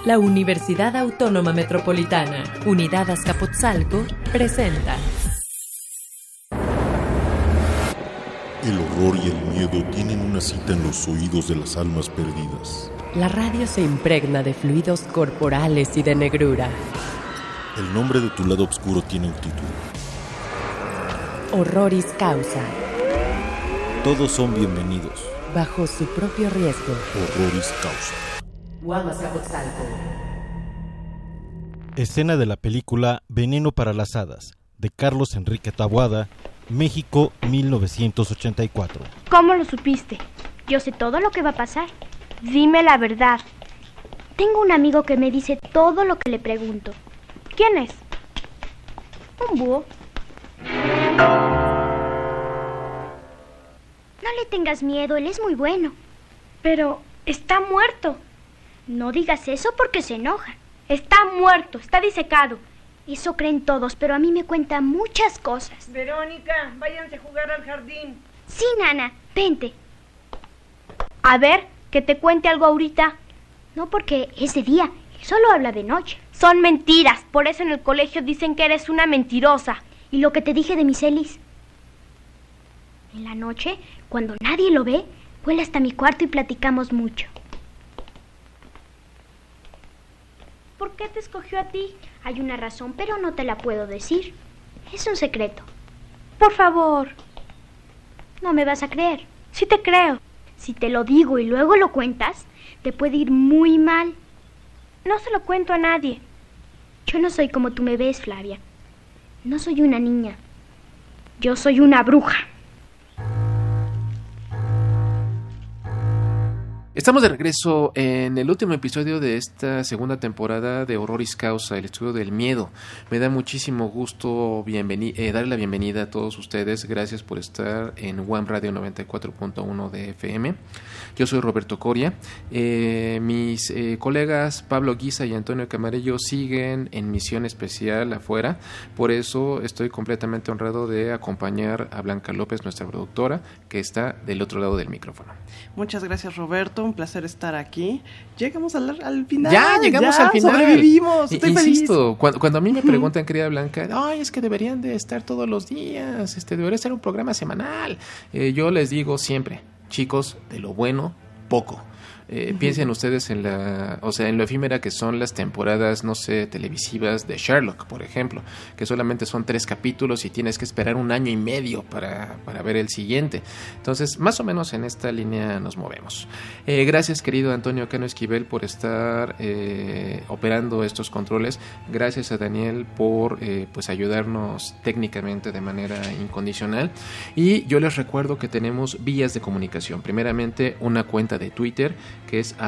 La Universidad Autónoma Metropolitana, Unidad Azcapotzalco, presenta. El horror y el miedo tienen una cita en los oídos de las almas perdidas. La radio se impregna de fluidos corporales y de negrura. El nombre de tu lado oscuro tiene un título. Horroris causa. Todos son bienvenidos. Bajo su propio riesgo. Horroris causa. UAM Azcapotzalco. Escena de la película Veneno para las Hadas, de Carlos Enrique Taboada, México, 1984. ¿Cómo lo supiste? Yo sé todo lo que va a pasar. Dime la verdad. Tengo un amigo que me dice todo lo que le pregunto. ¿Quién es? Un búho. No le tengas miedo, él es muy bueno. Pero está muerto. No digas eso porque se enoja. Está muerto, está disecado. Eso creen todos, pero a mí me cuenta muchas cosas. Verónica, váyanse a jugar al jardín. Sí, Nana, vente. A ver, que te cuente algo ahorita. No, porque es de día, él solo habla de noche. Son mentiras, por eso en el colegio dicen que eres una mentirosa. ¿Y lo que te dije de mis Elis? En la noche, cuando nadie lo ve, vuela hasta mi cuarto y platicamos mucho. ¿Por qué te escogió a ti? Hay una razón, pero no te la puedo decir. Es un secreto. Por favor. No me vas a creer. Sí te creo. Si te lo digo y luego lo cuentas, te puede ir muy mal. No se lo cuento a nadie. Yo no soy como tú me ves, Flavia. No soy una niña. Yo soy una bruja. Estamos de regreso en el último episodio de esta segunda temporada de Horroris Causa, el estudio del miedo. Me da muchísimo gusto darle la bienvenida a todos ustedes. Gracias por estar en UAM Radio 94.1 de FM. Yo soy Roberto Coria. Mis colegas Pablo Guisa y Antonio Camarillo siguen en misión especial afuera. Por eso estoy completamente honrado de acompañar a Blanca López, nuestra productora, que está del otro lado del micrófono. Muchas gracias, Roberto. Un placer estar aquí. Llegamos al final. Ya llegamos al final. Sobrevivimos. Estoy Insisto, feliz. Cuando a mí me preguntan, querida Blanca, ay, es que deberían de estar todos los días, debería ser un programa semanal. Yo les digo siempre, chicos, de lo bueno, poco. Piensen ustedes en lo efímera que son las temporadas, no sé, televisivas de Sherlock, por ejemplo, que solamente son 3 capítulos y tienes que esperar 1 año y medio para ver el siguiente. Entonces, más o menos en esta línea nos movemos. Gracias, querido Antonio Cano Esquivel, por estar operando estos controles. Gracias a Daniel por pues ayudarnos técnicamente de manera incondicional. Y yo les recuerdo que tenemos vías de comunicación. Primeramente, una cuenta de Twitter, que es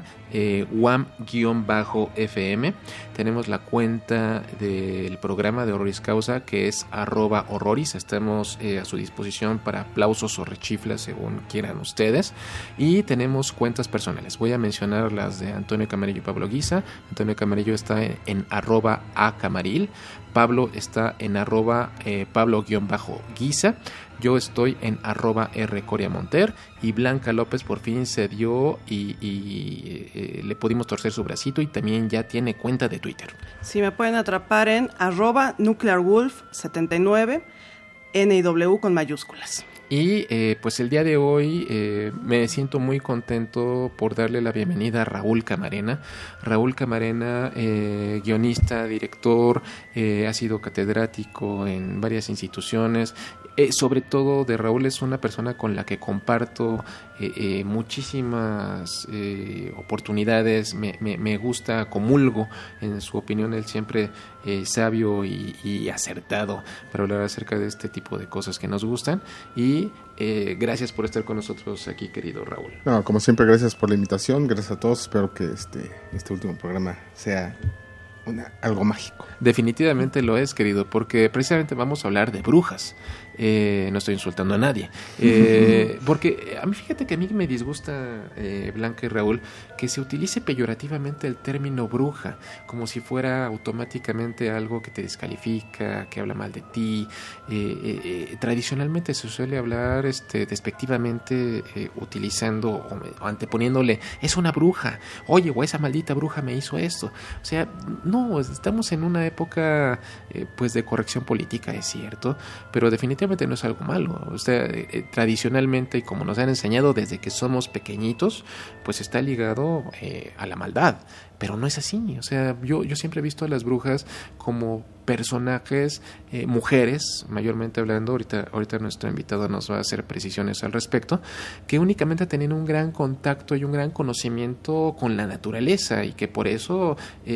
@wam_fm. Tenemos la cuenta del programa de Horroris Causa, que es @horroris. Estamos a su disposición para aplausos o rechiflas, según quieran ustedes. Y tenemos cuentas personales. Voy a mencionar las de Antonio Camarillo y Pablo Guisa. Antonio Camarillo está en @acamaril. Pablo está en @Pablo_Guisa. Yo estoy en @RCoriamonter. Y Blanca López por fin se dio y le pudimos torcer su bracito y también ya tiene cuenta de Twitter. Sí, me pueden atrapar en @NuclearWolf79, NW con mayúsculas. Y pues el día de hoy me siento muy contento por darle la bienvenida a Raúl Camarena. Raúl Camarena, guionista, director, ha sido catedrático en varias instituciones. Sobre todo de Raúl es una persona con la que comparto muchísimas oportunidades. Me gusta, comulgo en su opinión. Él siempre sabio y acertado para hablar acerca de este tipo de cosas que nos gustan. Y gracias por estar con nosotros aquí, querido Raúl. No, como siempre, gracias por la invitación. Gracias a todos. Espero que este último programa sea algo mágico. Definitivamente lo es, querido, porque precisamente vamos a hablar de brujas. No estoy insultando a nadie. Porque a mí, fíjate que a mí me disgusta, Blanca y Raúl, que se utilice peyorativamente el término bruja, como si fuera automáticamente algo que te descalifica, que habla mal de ti. Tradicionalmente se suele hablar despectivamente, utilizando o anteponiéndole, es una bruja, oye, o esa maldita bruja me hizo esto. O sea, no, estamos en una época pues de corrección política, es cierto, pero definitivamente no es algo malo. O sea, tradicionalmente, y como nos han enseñado desde que somos pequeñitos, pues está ligado a la maldad, pero no es así. O sea, yo siempre he visto a las brujas como personajes, mujeres, mayormente hablando, ahorita nuestro invitado nos va a hacer precisiones al respecto, que únicamente tenían un gran contacto y un gran conocimiento con la naturaleza, y que por eso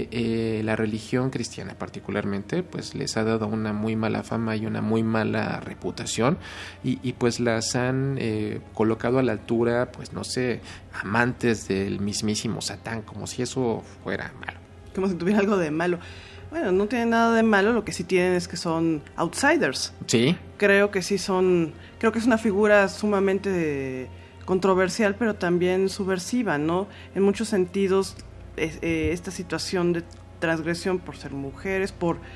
la religión cristiana particularmente pues les ha dado una muy mala fama y una muy mala reputación, y pues las han colocado a la altura, pues no sé, amantes del mismísimo Satán, como si eso fuera malo. Como si tuviera algo de malo. Bueno, no tiene nada de malo, lo que sí tienen es que son outsiders. Sí. Creo que es una figura sumamente controversial, pero también subversiva, ¿no? En muchos sentidos, esta situación de transgresión por ser mujeres,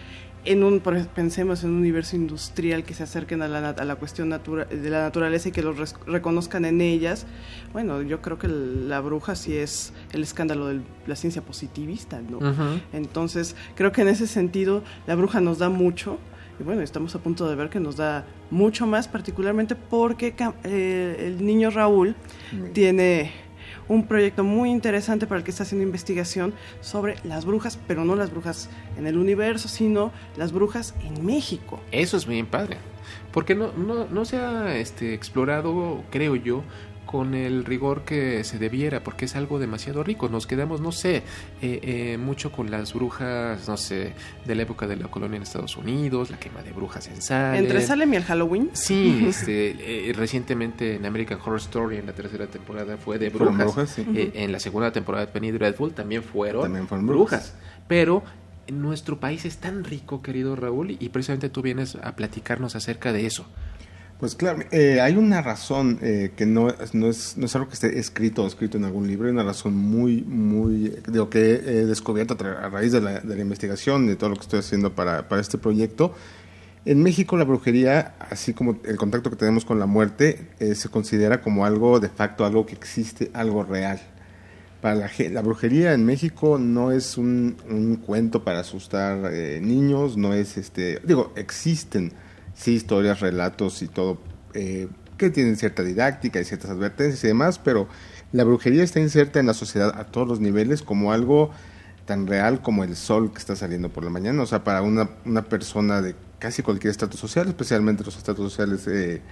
pensemos en un universo industrial, que se acerquen a la cuestión de la naturaleza y que los reconozcan en ellas. Bueno, yo creo que la bruja sí es el escándalo de la ciencia positivista, ¿no? Uh-huh. Entonces, creo que en ese sentido la bruja nos da mucho, y bueno, estamos a punto de ver que nos da mucho más, particularmente porque el niño Raúl tiene un proyecto muy interesante para el que está haciendo investigación sobre las brujas, pero no las brujas en el universo, sino las brujas en México. Eso es bien padre, porque no se ha explorado, creo yo, con el rigor que se debiera, porque es algo demasiado rico. Nos quedamos, no sé, mucho con las brujas, no sé, de la época de la colonia en Estados Unidos, la quema de brujas en Salem. ¿Entre Salem y el Halloween? Sí, recientemente en American Horror Story, en la tercera temporada, fue de brujas. Sí. En la segunda temporada de Penny Dreadful también fueron brujas. Pero nuestro país es tan rico, querido Raúl, y precisamente tú vienes a platicarnos acerca de eso. Pues claro, hay una razón que no es algo que esté escrito en algún libro, hay una razón muy que he descubierto a raíz de la investigación, de todo lo que estoy haciendo para este proyecto. En México la brujería, así como el contacto que tenemos con la muerte, se considera como algo de facto, algo que existe, algo real. Para la brujería en México no es un cuento para asustar niños, no es existen sí historias, relatos y todo que tienen cierta didáctica y ciertas advertencias y demás, pero la brujería está inserta en la sociedad a todos los niveles como algo tan real como el sol que está saliendo por la mañana. O sea, para una persona de casi cualquier estatus social, especialmente los estatus sociales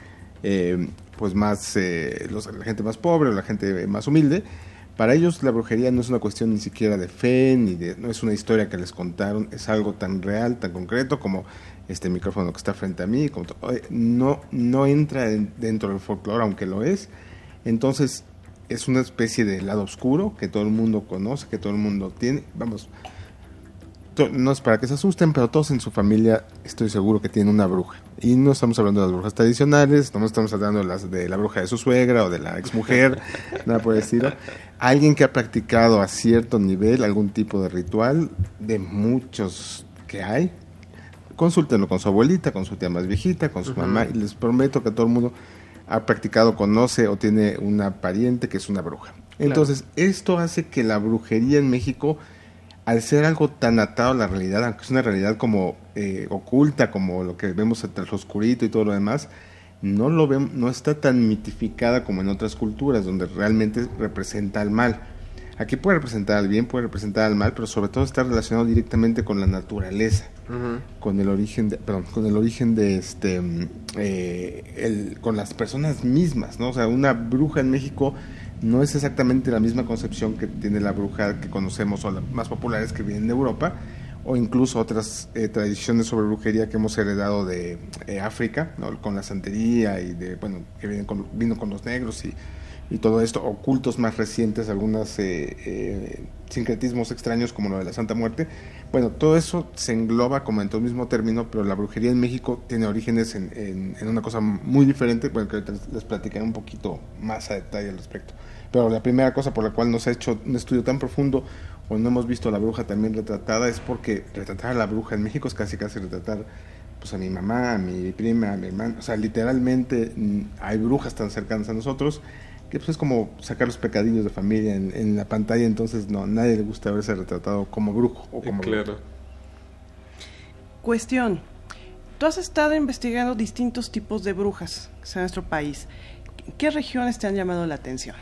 pues más la gente más pobre o la gente más humilde, para ellos la brujería no es una cuestión ni siquiera de fe, no es una historia que les contaron, es algo tan real, tan concreto como este micrófono que está frente a mí, no entra dentro del folclore, aunque lo es. Entonces es una especie de lado oscuro que todo el mundo conoce, que todo el mundo tiene. Vamos, no es para que se asusten, pero todos en su familia estoy seguro que tienen una bruja. Y no estamos hablando de las brujas tradicionales, no estamos hablando de la bruja de su suegra o de la exmujer, nada por el estilo. Alguien que ha practicado a cierto nivel algún tipo de ritual, de muchos que hay. Consúltenlo con su abuelita, con su tía más viejita, con su mamá, y les prometo que todo el mundo ha practicado, conoce o tiene una pariente que es una bruja. Entonces, esto hace que la brujería en México, al ser algo tan atado a la realidad, aunque es una realidad como oculta, como lo que vemos tras lo oscurito y todo lo demás, no está tan mitificada como en otras culturas, donde realmente representa al mal. Aquí puede representar al bien, puede representar al mal, pero sobre todo está relacionado directamente con la naturaleza, con el origen con las personas mismas, ¿no? O sea, una bruja en México no es exactamente la misma concepción que tiene la bruja que conocemos o las más populares que vienen de Europa, o incluso otras tradiciones sobre brujería que hemos heredado de África, ¿no? Con la santería y que vino con los negros y todo esto, o cultos más recientes, algunos sincretismos extraños como lo de la Santa Muerte. Bueno, todo eso se engloba como en todo el mismo término, pero la brujería en México tiene orígenes en una cosa muy diferente, bueno, que ahorita les platicaré un poquito más a detalle al respecto. Pero la primera cosa por la cual no se ha hecho un estudio tan profundo o no hemos visto a la bruja también retratada es porque retratar a la bruja en México es casi retratar pues a mi mamá, a mi prima, a mi hermana. O sea, literalmente hay brujas tan cercanas a nosotros que pues es como sacar los pecadillos de familia en la pantalla, entonces no, nadie le gusta verse retratado como brujo o como claro. Cuestión, tú has estado investigando distintos tipos de brujas en nuestro país. ¿Qué regiones te han llamado la atención?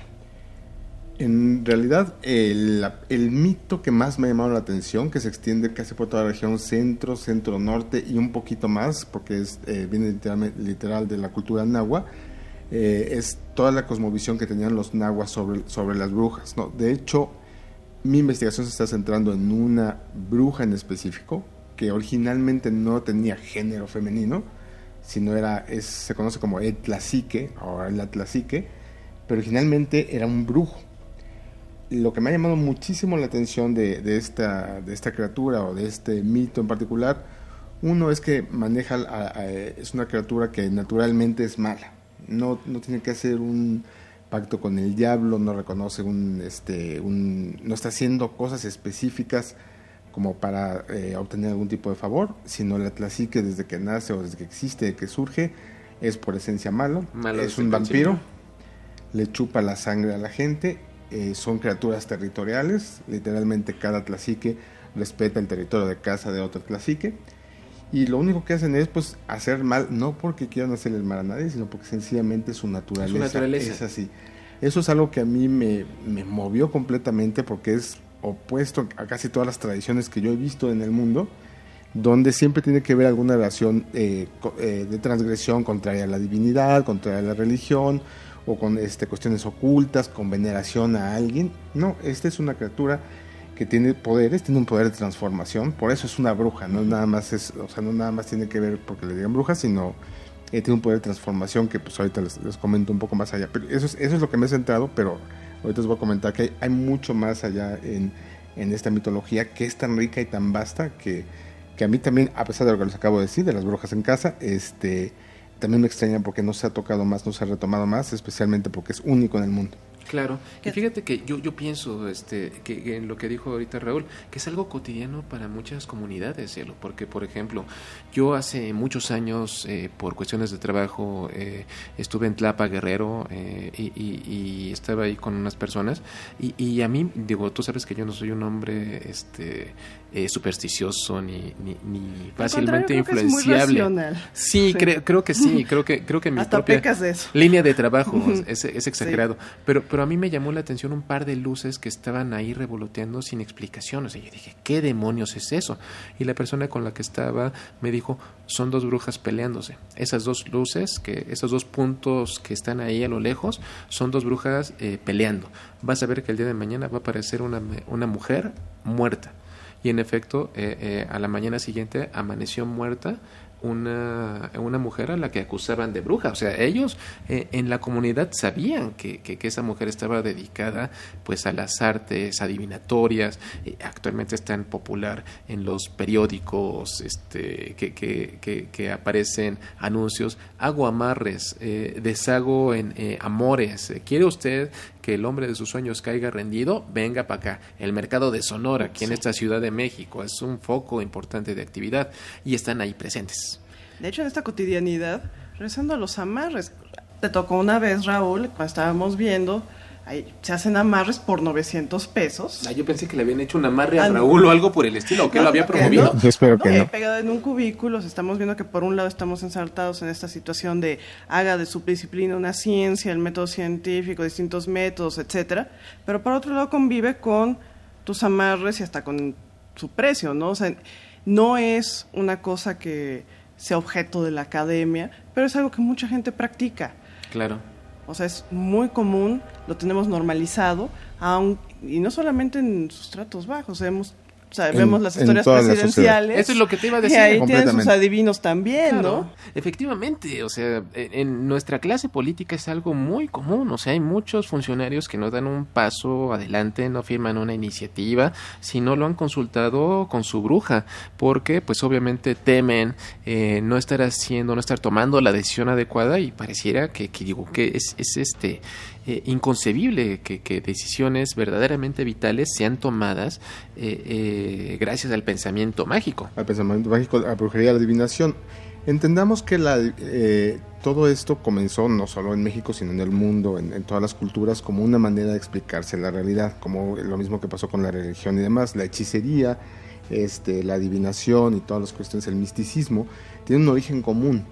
En realidad, el mito que más me ha llamado la atención, que se extiende casi por toda la región centro, centro-norte y un poquito más, porque viene literal de la cultura náhuatl, es toda la cosmovisión que tenían los nahuas sobre las brujas, ¿no? De hecho, mi investigación se está centrando en una bruja en específico, que originalmente no tenía género femenino, sino se conoce como el tlacique, o el atlacique, pero originalmente era un brujo. Lo que me ha llamado muchísimo la atención de esta criatura o de este mito en particular, uno es que es una criatura que naturalmente es mala, no tiene que hacer un pacto con el diablo, no reconoce no está haciendo cosas específicas como para obtener algún tipo de favor, sino el atlacique desde que nace o desde que existe, que surge, es por esencia malo es un vampiro, le chupa la sangre a la gente. Son criaturas territoriales, literalmente cada tlacique respeta el territorio de casa de otro tlacique, y lo único que hacen es pues hacer mal, no porque quieran hacerle el mal a nadie, sino porque sencillamente su naturaleza es así. Eso es algo que a mí me movió completamente, porque es opuesto a casi todas las tradiciones que yo he visto en el mundo, donde siempre tiene que ver alguna relación de transgresión contraria a la divinidad, contraria a la religión, o con cuestiones ocultas, con veneración a alguien. No, esta es una criatura que tiene poderes, tiene un poder de transformación, por eso es una bruja, no nada más no nada más tiene que ver porque le digan bruja, sino tiene un poder de transformación que pues ahorita les comento un poco más allá. Pero eso es lo que me he centrado, pero ahorita les voy a comentar que hay mucho más allá en esta mitología, que es tan rica y tan vasta que a mí también, a pesar de lo que les acabo de decir, de las brujas en casa, también me extraña porque no se ha tocado más, no se ha retomado más, especialmente porque es único en el mundo. Claro, y fíjate que yo pienso que en lo que dijo ahorita Raúl, que es algo cotidiano para muchas comunidades, Cielo, porque por ejemplo, yo hace muchos años, por cuestiones de trabajo, estuve en Tlapa, Guerrero, y estaba ahí con unas personas, y a mí, digo, tú sabes que yo no soy un hombre supersticioso ni fácilmente influenciable. Sí, creo que sí, creo que mi hasta propia pecas de eso. Línea de trabajo es exagerado, sí. Pero a mí me llamó la atención un par de luces que estaban ahí revoloteando sin explicación. O sea, yo dije, ¿qué demonios es eso? Y la persona con la que estaba me dijo, son dos brujas peleándose. Esas dos luces, esos dos puntos que están ahí a lo lejos, son dos brujas peleando. Vas a ver que el día de mañana va a aparecer una mujer muerta. Y en efecto, a la mañana siguiente amaneció muerta una mujer a la que acusaban de bruja. O sea, ellos en la comunidad sabían que esa mujer estaba dedicada pues a las artes adivinatorias. Actualmente es tan popular en los periódicos que aparecen anuncios: hago amarres, deshago en amores. ¿Quiere usted que el hombre de sus sueños caiga rendido? Venga para acá. El mercado de Sonora, aquí en esta Ciudad de México, es un foco importante de actividad y están ahí presentes. De hecho, en esta cotidianidad, regresando a los amarres, te tocó una vez, Raúl, cuando estábamos viendo, ahí se hacen amarres por 900 pesos. Yo pensé que le habían hecho un amarre a Raúl o algo por el estilo, o que lo había promovido. Yo espero que no. Pegado en un cubículo, estamos viendo que por un lado estamos ensartados en esta situación de haga de su disciplina una ciencia, el método científico, distintos métodos, etcétera, pero por otro lado convive con tus amarres y hasta con su precio, ¿no? O sea, no es una cosa que sea objeto de la academia, pero es algo que mucha gente practica. Claro. O sea, es muy común, lo tenemos normalizado, y no solamente en sustratos bajos, vemos las historias presidenciales. Eso es lo que te iba a decir. Y ahí tienen sus adivinos también, claro, ¿no? Efectivamente, o sea, en nuestra clase política es algo muy común, o sea, hay muchos funcionarios que no dan un paso adelante, no firman una iniciativa, si no lo han consultado con su bruja, porque pues obviamente temen no estar tomando la decisión adecuada, y pareciera que es inconcebible que decisiones verdaderamente vitales sean tomadas gracias al pensamiento mágico. Al pensamiento mágico, a la brujería, a la adivinación. Entendamos que todo esto comenzó no solo en México, sino en el mundo, en todas las culturas, como una manera de explicarse la realidad, como lo mismo que pasó con la religión y demás. La hechicería, la adivinación y todas las cuestiones del misticismo tienen un origen común.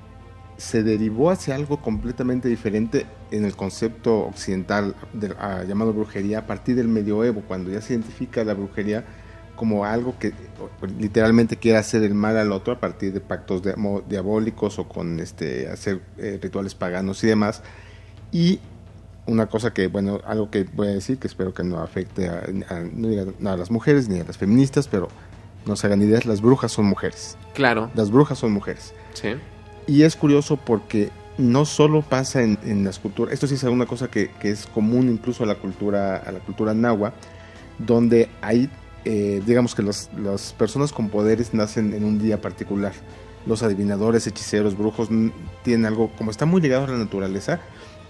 Se derivó hacia algo completamente diferente en el concepto occidental llamado brujería a partir del medioevo, cuando ya se identifica la brujería como algo que literalmente quiere hacer el mal al otro a partir de pactos diabólicos o con hacer rituales paganos y demás. Y una cosa que, bueno, algo que voy a decir que espero que no afecte no diga nada a las mujeres ni a las feministas, pero no se hagan ideas, las brujas son mujeres. Claro. Las brujas son mujeres. Sí. Y es curioso porque no solo pasa en las culturas, esto sí es una cosa que es común incluso a la cultura náhuatl, donde hay, digamos que las personas con poderes nacen en un día particular. Los adivinadores, hechiceros, brujos tienen algo, como está muy ligado a la naturaleza,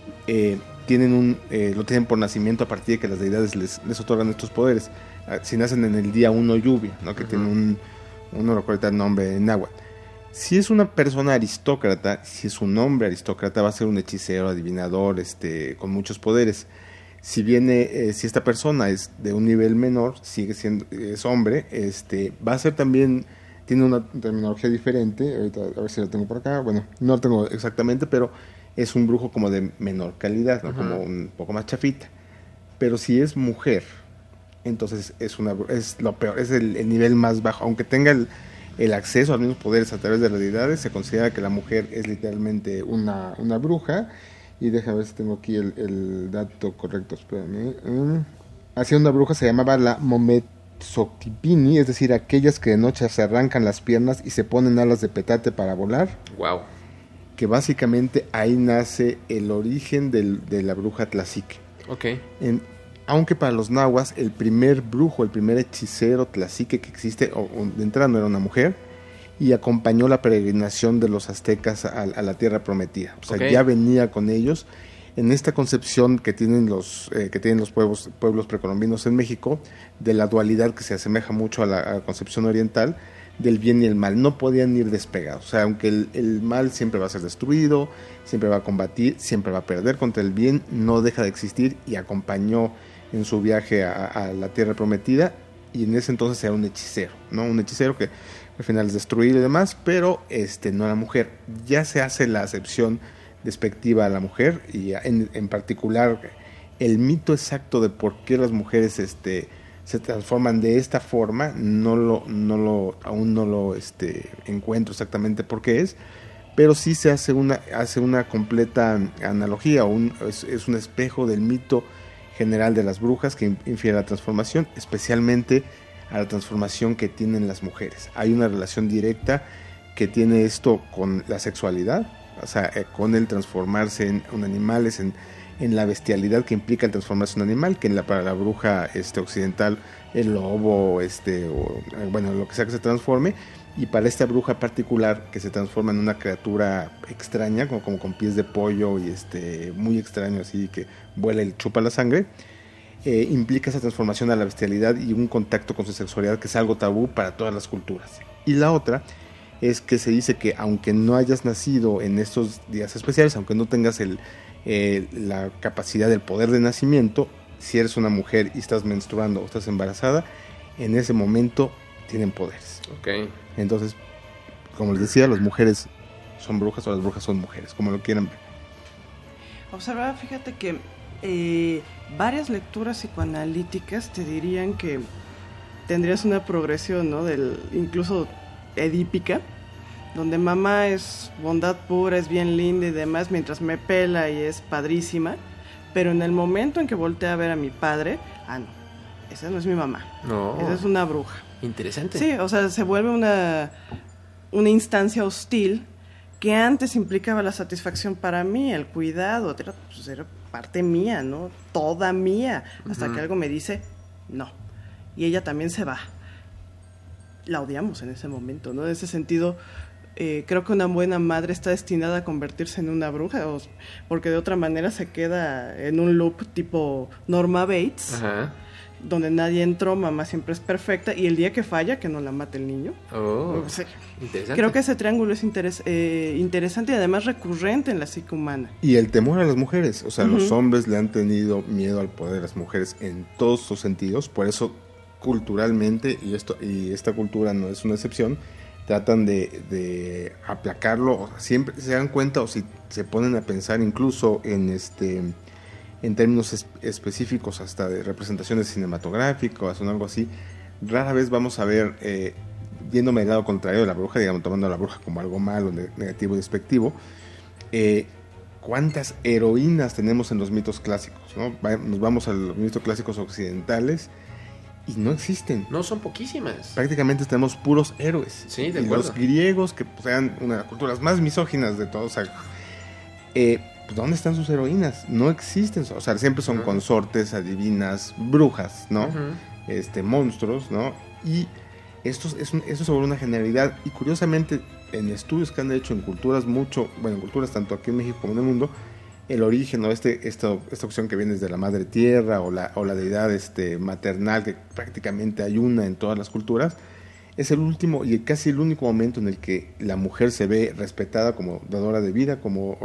lo tienen por nacimiento a partir de que las deidades les otorgan estos poderes. Si nacen en el día 1 lluvia, ¿no? Que tiene no recuerdo el nombre en náhuatl. Si es una persona aristócrata, si es un hombre aristócrata, va a ser un hechicero, adivinador, con muchos poderes. Si esta persona es de un nivel menor, es hombre, va a ser también, tiene una terminología diferente, ahorita a ver si la tengo por acá, bueno, no la tengo exactamente, pero es un brujo como de menor calidad, ¿no? Como un poco más chafita. Pero si es mujer, entonces es lo peor, es el nivel más bajo, aunque tenga el acceso a los mismos poderes a través de las deidades, se considera que la mujer es literalmente una bruja. Y déjame ver si tengo aquí el dato correcto, espérame. Así una bruja se llamaba la Mometzoquipini, es decir, aquellas que de noche se arrancan las piernas y se ponen alas de petate para volar. Wow. Que básicamente ahí nace el origen de la bruja tlacique. Ok. Aunque para los nahuas el primer brujo, el primer hechicero tlacique que existe, de entrada no era una mujer, y acompañó la peregrinación de los aztecas a la tierra prometida. O sea, ya venía con ellos en esta concepción que tienen los pueblos precolombinos en México, de la dualidad que se asemeja mucho a la concepción oriental, del bien y el mal. No podían ir despegados. O sea, aunque el mal siempre va a ser destruido, siempre va a combatir, siempre va a perder contra el bien, no deja de existir, y acompañó en su viaje a la tierra prometida, y en ese entonces era un hechicero, ¿no? Un hechicero que al final es destruido y demás, pero no era mujer. Ya se hace la acepción despectiva a la mujer, y en particular el mito exacto de por qué las mujeres se transforman de esta forma, aún no lo encuentro exactamente por qué es, pero sí se hace una completa analogía, es un espejo del mito general de las brujas que infiere a la transformación, especialmente a la transformación que tienen las mujeres. Hay una relación directa que tiene esto con la sexualidad, o sea, con el transformarse en animales, en la bestialidad que implica el transformarse en un animal, que para la bruja occidental, el lobo, bueno, lo que sea que se transforme, y para esta bruja particular que se transforma en una criatura extraña, como con pies de pollo y muy extraño, así que vuela y chupa la sangre, implica esa transformación a la bestialidad y un contacto con su sexualidad que es algo tabú para todas las culturas. Y la otra es que se dice que aunque no hayas nacido en estos días especiales, aunque no tengas la capacidad del poder de nacimiento, si eres una mujer y estás menstruando o estás embarazada, en ese momento tienen poderes. Okay. Entonces, como les decía, las mujeres son brujas o las brujas son mujeres, como lo quieran ver. Observa, fíjate que varias lecturas psicoanalíticas te dirían que tendrías una progresión, ¿no? Incluso edípica, donde mamá es bondad pura, es bien linda y demás, mientras me pela y es padrísima, pero en el momento en que volteé a ver a mi padre, no, esa no es mi mamá. No. Esa es una bruja. Interesante. Sí, o sea, se vuelve una instancia hostil que antes implicaba la satisfacción para mí, el cuidado, era parte mía, ¿no? Toda mía, hasta que algo me dice, no. Y ella también se va. La odiamos en ese momento, ¿no? En ese sentido, creo que una buena madre está destinada a convertirse en una bruja, porque de otra manera se queda en un loop tipo Norma Bates, Ajá. donde nadie entró, mamá siempre es perfecta, y el día que falla, que no la mate el niño. Oh, O sea, interesante. creo que ese triángulo es interesante y además recurrente en la psique humana. Y el temor a las mujeres, o sea, los hombres le han tenido miedo al poder de las mujeres en todos sus sentidos, por eso culturalmente, y esta cultura no es una excepción, tratan de aplacarlo, o sea, siempre se dan cuenta o si se ponen a pensar incluso en términos específicos hasta de representaciones cinematográficas o algo así, rara vez vamos a ver, yéndome del lado contrario de la bruja, digamos, tomando a la bruja como algo malo, negativo y despectivo, cuántas heroínas tenemos en los mitos clásicos, ¿no? Nos vamos a los mitos clásicos occidentales y no existen. No, son poquísimas. Prácticamente tenemos puros héroes. Sí, de y acuerdo. los griegos, que pues, eran una de las culturas más misóginas de todos, o sea, pues, ¿dónde están sus heroínas? No existen, o sea, siempre son consortes, adivinas, brujas, ¿no? Monstruos, ¿no? Y esto se vuelve una generalidad, y curiosamente, en estudios que han hecho en culturas en culturas tanto aquí en México como en el mundo, el origen, ¿no? Esta opción que viene desde la madre tierra o la deidad maternal, que prácticamente hay una en todas las culturas, es el último y casi el único momento en el que la mujer se ve respetada como dadora de vida, como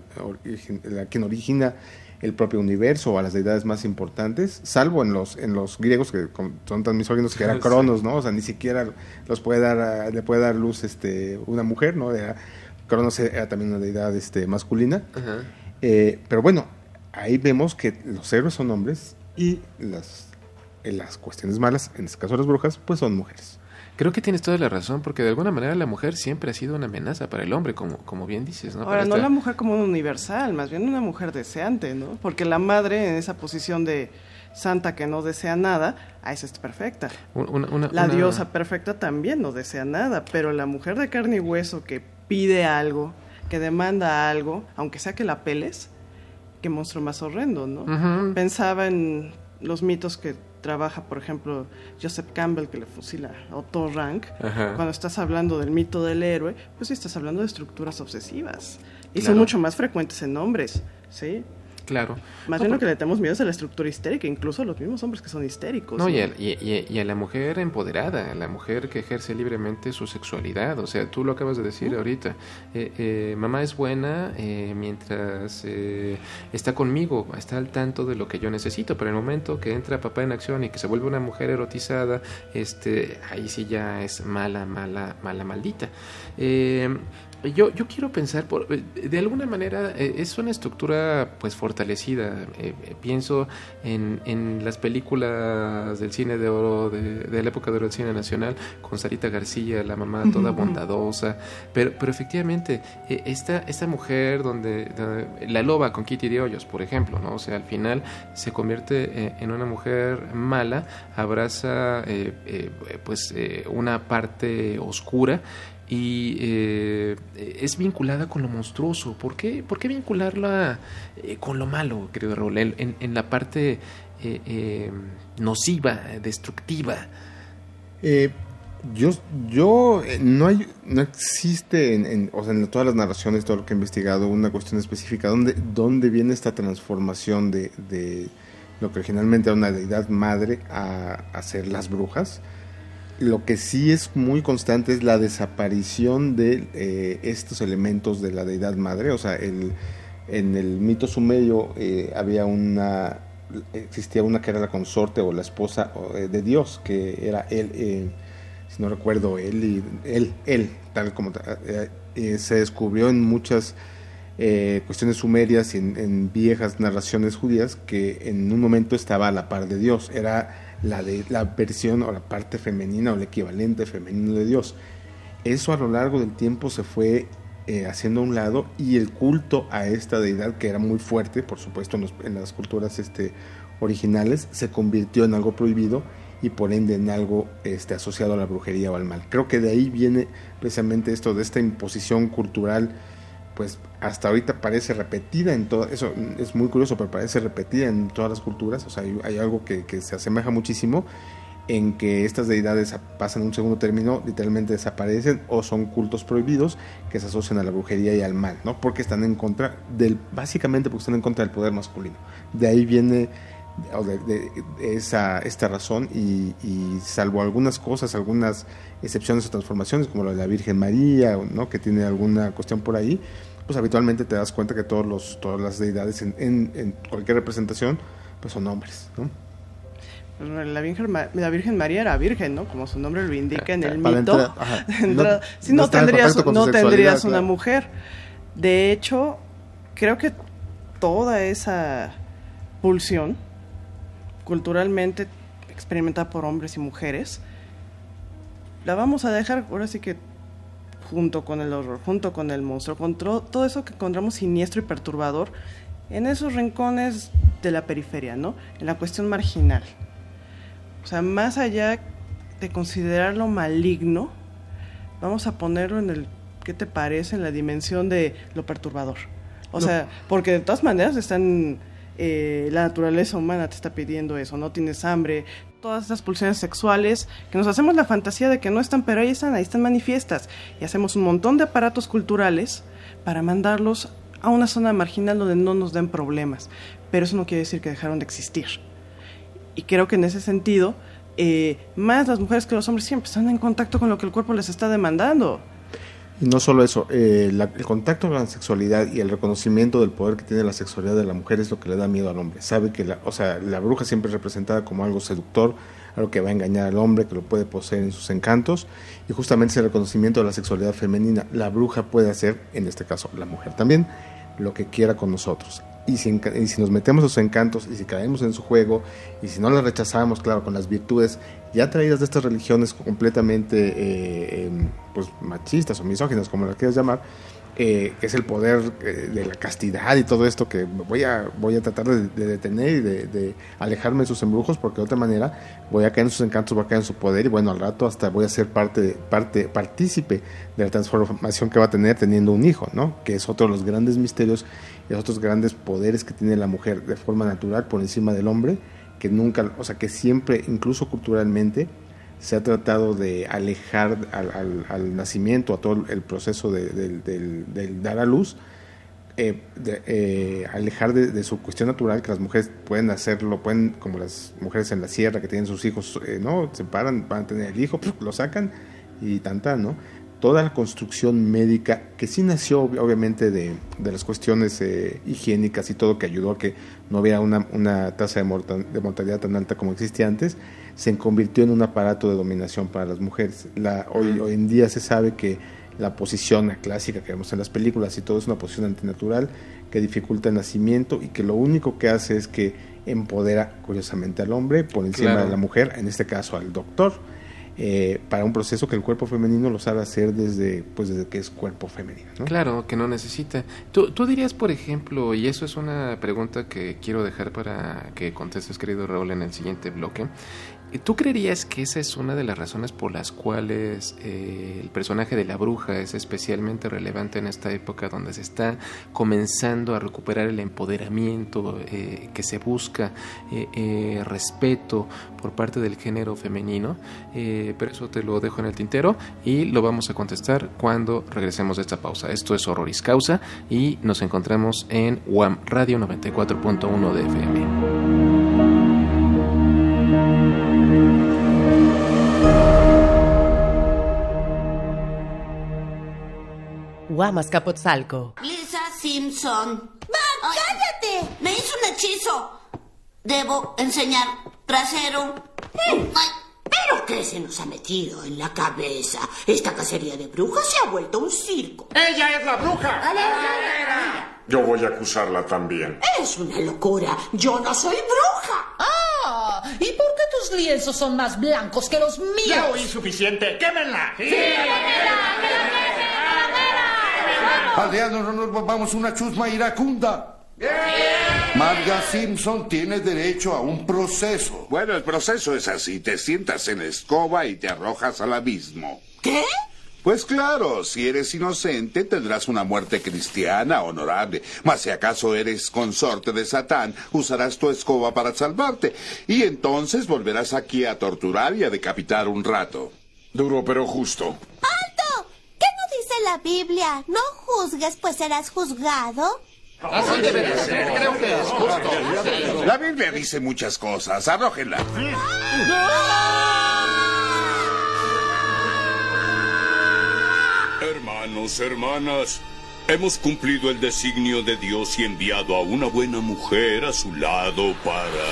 quien origina el propio universo o a las deidades más importantes, salvo en los griegos, que son tan misóginos, que era Cronos, ¿no? O sea, ni siquiera le puede dar luz una mujer, ¿no? Cronos era también una deidad masculina. Ajá. Pero bueno, ahí vemos que los héroes son hombres y las cuestiones malas, en este caso las brujas, pues son mujeres. Creo que tienes toda la razón, porque de alguna manera la mujer siempre ha sido una amenaza para el hombre, como bien dices, ¿no? Ahora, no la mujer como un universal, más bien una mujer deseante, ¿no? Porque la madre, en esa posición de santa que no desea nada, esa es perfecta. La diosa perfecta también no desea nada, pero la mujer de carne y hueso que pide algo, que demanda algo, aunque sea que la peles, qué monstruo más horrendo, ¿no? Uh-huh. Pensaba en los mitos que trabaja, por ejemplo, Joseph Campbell, que le fusila a Otto Rank. Uh-huh. Cuando estás hablando del mito del héroe, pues sí estás hablando de estructuras obsesivas. Y son mucho más frecuentes en hombres, ¿sí? Claro. Más bien lo que le tenemos miedo es a la estructura histérica, incluso a los mismos hombres que son histéricos. No, ¿no? Y a la mujer empoderada, a la mujer que ejerce libremente su sexualidad. O sea, tú lo acabas de decir ahorita. Mamá es buena mientras está conmigo, está al tanto de lo que yo necesito, pero en el momento que entra papá en acción y que se vuelve una mujer erotizada, ahí sí ya es maldita. Yo quiero pensar, de alguna manera es una estructura pues fortalecida. Pienso en las películas del cine de oro, de la época de oro del cine nacional, con Sarita García, la mamá toda bondadosa, pero efectivamente esta mujer donde la loba con Kitty de Hoyos, por ejemplo, ¿no? O sea, al final se convierte en una mujer mala, abraza una parte oscura, y es vinculada con lo monstruoso. ¿Por qué vincularla con lo malo, querido Raúl? En la parte nociva, destructiva. No existe en todas las narraciones, todo lo que he investigado, una cuestión específica dónde viene esta transformación de lo que originalmente era una deidad madre a ser las brujas. Lo que sí es muy constante es la desaparición de estos elementos de la deidad madre. O sea, en el mito sumerio existía una que era la consorte o la esposa de Dios, que era él, si no recuerdo, él, tal como se descubrió en muchas cuestiones sumerias y en viejas narraciones judías que en un momento estaba a la par de Dios. Era la versión o la parte femenina o el equivalente femenino de Dios. Eso a lo largo del tiempo se fue haciendo a un lado, y el culto a esta deidad, que era muy fuerte, por supuesto, en las culturas originales, se convirtió en algo prohibido y por ende en algo asociado a la brujería o al mal. Creo que de ahí viene precisamente esto de esta imposición cultural, pues hasta ahorita parece repetida en todo, eso es muy curioso, pero parece repetida en todas las culturas. O sea, hay algo que se asemeja muchísimo en que estas deidades pasan a un segundo término, literalmente desaparecen o son cultos prohibidos que se asocian a la brujería y al mal, ¿no? Porque están en contra básicamente porque están en contra del poder masculino. De ahí viene esta razón y salvo algunas cosas, algunas excepciones o transformaciones como la de la Virgen María, ¿no? Que tiene alguna cuestión por ahí, pues habitualmente te das cuenta que todas las deidades en cualquier representación pues son hombres, ¿no? La Virgen María era virgen, ¿no? Como su nombre lo indica en el mito. Si no tendrías una mujer. De hecho, creo que toda esa pulsión culturalmente experimentada por hombres y mujeres la vamos a dejar ahora sí que junto con el horror, junto con el monstruo, con todo eso que encontramos siniestro y perturbador en esos rincones de la periferia, ¿no? En la cuestión marginal. O sea, más allá de considerarlo maligno, vamos a ponerlo en el, ¿qué te parece? En la dimensión de lo perturbador. O sea, porque de todas maneras la naturaleza humana te está pidiendo eso, no tienes hambre, todas esas pulsiones sexuales que nos hacemos la fantasía de que no están, pero ahí están manifiestas. Y hacemos un montón de aparatos culturales para mandarlos a una zona marginal donde no nos den problemas. Pero eso no quiere decir que dejaron de existir. Y creo que en ese sentido, más las mujeres que los hombres siempre están en contacto con lo que el cuerpo les está demandando. Y no solo eso, el contacto con la sexualidad y el reconocimiento del poder que tiene la sexualidad de la mujer es lo que le da miedo al hombre. Sabe que la bruja siempre es representada como algo seductor, algo que va a engañar al hombre, que lo puede poseer en sus encantos, y justamente ese reconocimiento de la sexualidad femenina, la bruja puede hacer, en este caso la mujer también, lo que quiera con nosotros. Y si nos metemos a sus encantos y si caemos en su juego y si no las rechazamos, claro, con las virtudes ya traídas de estas religiones completamente pues machistas o misóginas, como las quieras llamar, que es el poder de la castidad y todo esto que voy a tratar de detener y de alejarme de sus embrujos, porque de otra manera voy a caer en sus encantos, voy a caer en su poder y bueno, al rato hasta voy a ser partícipe de la transformación que va a tener teniendo un hijo, ¿no? Que es otro de los grandes misterios y otros grandes poderes que tiene la mujer de forma natural por encima del hombre, que nunca, o sea, que siempre, incluso culturalmente, se ha tratado de alejar al nacimiento, a todo el proceso del dar a luz, alejar de su cuestión natural, que las mujeres pueden hacerlo, como las mujeres en la sierra que tienen sus hijos, ¿no? Se paran, van a tener el hijo, lo sacan y ¿no? Toda la construcción médica, que sí nació obviamente de las cuestiones higiénicas y todo, que ayudó a que no hubiera una tasa de mortalidad tan alta como existía antes, se convirtió en un aparato de dominación para las mujeres. Hoy en día se sabe que la posición clásica que vemos en las películas y todo es una posición antinatural que dificulta el nacimiento y que lo único que hace es que empodera curiosamente al hombre por encima de la mujer, en este caso al doctor, para un proceso que el cuerpo femenino lo sabe hacer desde que es cuerpo femenino, ¿no? Claro, que no necesita. Tú dirías, por ejemplo, y eso es una pregunta que quiero dejar para que contestes, querido Raúl, en el siguiente bloque. ¿Tú creerías que esa es una de las razones por las cuales el personaje de la bruja es especialmente relevante en esta época donde se está comenzando a recuperar el empoderamiento que se busca, respeto por parte del género femenino? Pero eso te lo dejo en el tintero y lo vamos a contestar cuando regresemos de esta pausa. Esto es Horroris Causa y nos encontramos en UAM Radio 94.1 de FM. Huamascapotzalco. Lisa Simpson. ¡Va, cállate! Me hizo un hechizo. Debo enseñar trasero. Ay, ¿pero qué se nos ha metido en la cabeza? Esta cacería de brujas se ha vuelto un circo. ¡Ella es la bruja! Yo voy a acusarla también. Es una locura. Yo no soy bruja. Ah, ¿y por qué tus lienzos son más blancos que los míos? Ya oí suficiente. ¡Quémenla! ¡Sí, aldeanos, no nos volvamos una chusma iracunda. ¡Bien! Marga Simpson tiene derecho a un proceso. Bueno, el proceso es así. Te sientas en la escoba y te arrojas al abismo. ¿Qué? Pues claro, si eres inocente tendrás una muerte cristiana honorable. Mas si acaso eres consorte de Satán, usarás tu escoba para salvarte. Y entonces volverás aquí a torturar y a decapitar un rato. Duro pero justo. ¡Alto! ¿Qué no dice la Biblia? No juzgues, pues serás juzgado. Así debe de ser, creo que es justo. La Biblia dice muchas cosas, arrójenla. Hermanos, hermanas, hemos cumplido el designio de Dios y enviado a una buena mujer a su lado para...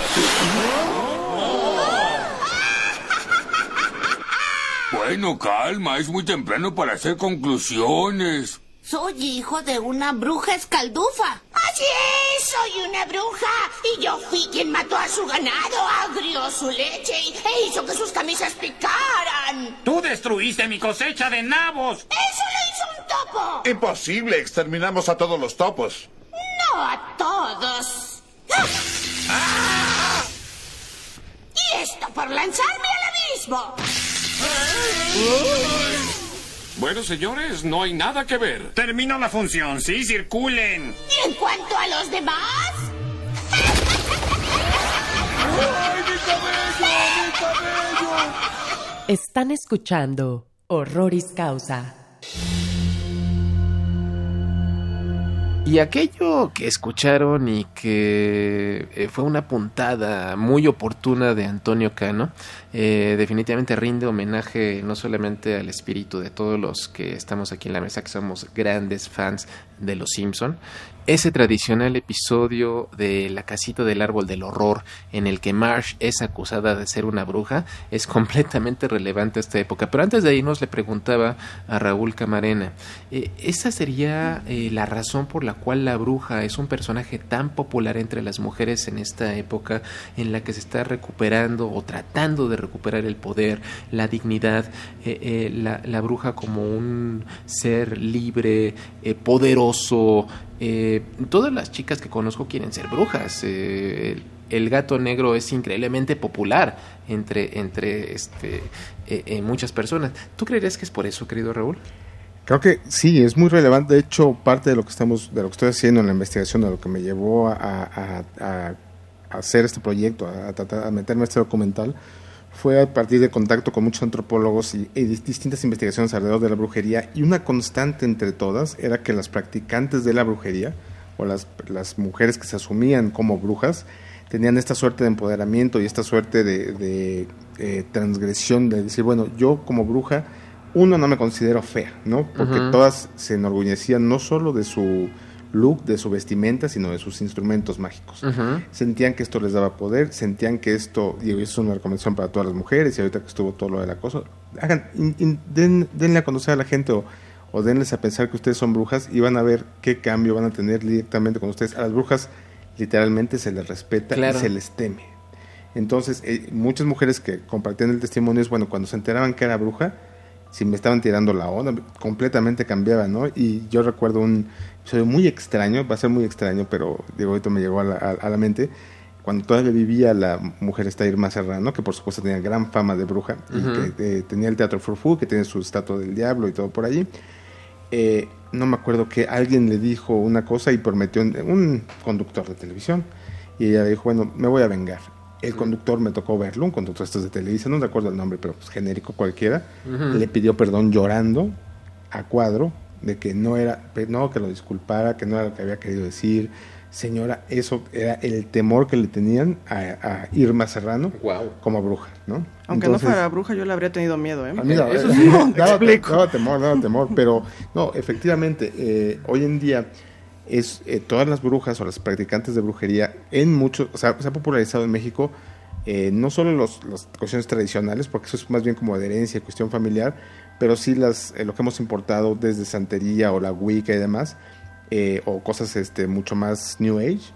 Bueno, calma, es muy temprano para hacer conclusiones. Soy hijo de una bruja escaldufa. Así es, soy una bruja. Y yo fui quien mató a su ganado, agrió su leche e hizo que sus camisas picaran. ¡Tú destruiste mi cosecha de nabos! ¡Eso lo hizo un topo! Imposible, exterminamos a todos los topos. No a todos. ¡Ah! Y esto por lanzarme al abismo. Bueno, señores, no hay nada que ver. Termino la función, sí, circulen. ¿Y en cuanto a los demás? ¡Ay, mi cabello! ¡Mi cabello! Están escuchando Horroris Causa. Y aquello que escucharon y que fue una puntada muy oportuna de Antonio Cano, definitivamente rinde homenaje no solamente al espíritu de todos los que estamos aquí en la mesa, que somos grandes fans de Los Simpson. Ese tradicional episodio de La casita del árbol del horror, en el que Marge es acusada de ser una bruja, es completamente relevante a esta época. Pero antes de irnos le preguntaba a Raúl Camarena, ¿esa sería la razón por la cual la bruja es un personaje tan popular entre las mujeres en esta época en la que se está recuperando o tratando de recuperar el poder, la dignidad, la bruja como un ser libre, poderoso? Todas las chicas que conozco quieren ser brujas. El gato negro es increíblemente popular entre muchas personas. ¿Tú creerías que es por eso, querido Raúl? Creo que sí, es muy relevante. De hecho, parte de lo que estoy haciendo en la investigación, de lo que me llevó a hacer este proyecto, a meterme a este documental, fue a partir de contacto con muchos antropólogos y distintas investigaciones alrededor de la brujería, y una constante entre todas era que las practicantes de la brujería, o las mujeres que se asumían como brujas, tenían esta suerte de empoderamiento y esta suerte de transgresión, de decir, bueno, yo como bruja, no me considero fea, ¿no? Porque todas se enorgullecían no solo de su look, de su vestimenta, sino de sus instrumentos mágicos. Sentían que esto les daba poder, sentían que esto, y eso es una recomendación para todas las mujeres, y ahorita que estuvo todo lo del acoso, denle a conocer a la gente o denles a pensar que ustedes son brujas y van a ver qué cambio van a tener directamente con ustedes. A las brujas literalmente se les respeta, claro, y se les teme. Entonces, muchas mujeres que compartían el testimonio es, bueno, cuando se enteraban que era bruja, si me estaban tirando la onda, completamente cambiaba, ¿no? Y yo recuerdo un episodio muy extraño, va a ser muy extraño, pero digo, ahorita me llegó a la mente, cuando todavía vivía la mujer esta Irma Serrano, que por supuesto tenía gran fama de bruja, y que tenía el Teatro Frufú, que tiene su estatua del diablo y todo por allí. No me acuerdo que alguien le dijo una cosa y prometió un conductor de televisión, y ella dijo, bueno, me voy a vengar. El conductor, me tocó verlo, un conductor estos de Televisa, no recuerdo el nombre, pero pues genérico cualquiera, le pidió perdón llorando a cuadro de que que lo disculpara, que no era lo que había querido decir. Señora, eso era el temor que le tenían a Irma Serrano como bruja, ¿no? Aunque entonces, no fuera bruja, yo le habría tenido miedo, ¿eh? Mira, eso sí, daba temor, pero no, efectivamente, hoy en día todas las brujas o las practicantes de brujería se ha popularizado en México, no solo las cuestiones tradicionales, porque eso es más bien como de herencia, cuestión familiar, pero sí lo que hemos importado desde santería o la Wicca y demás, o cosas mucho más New Age,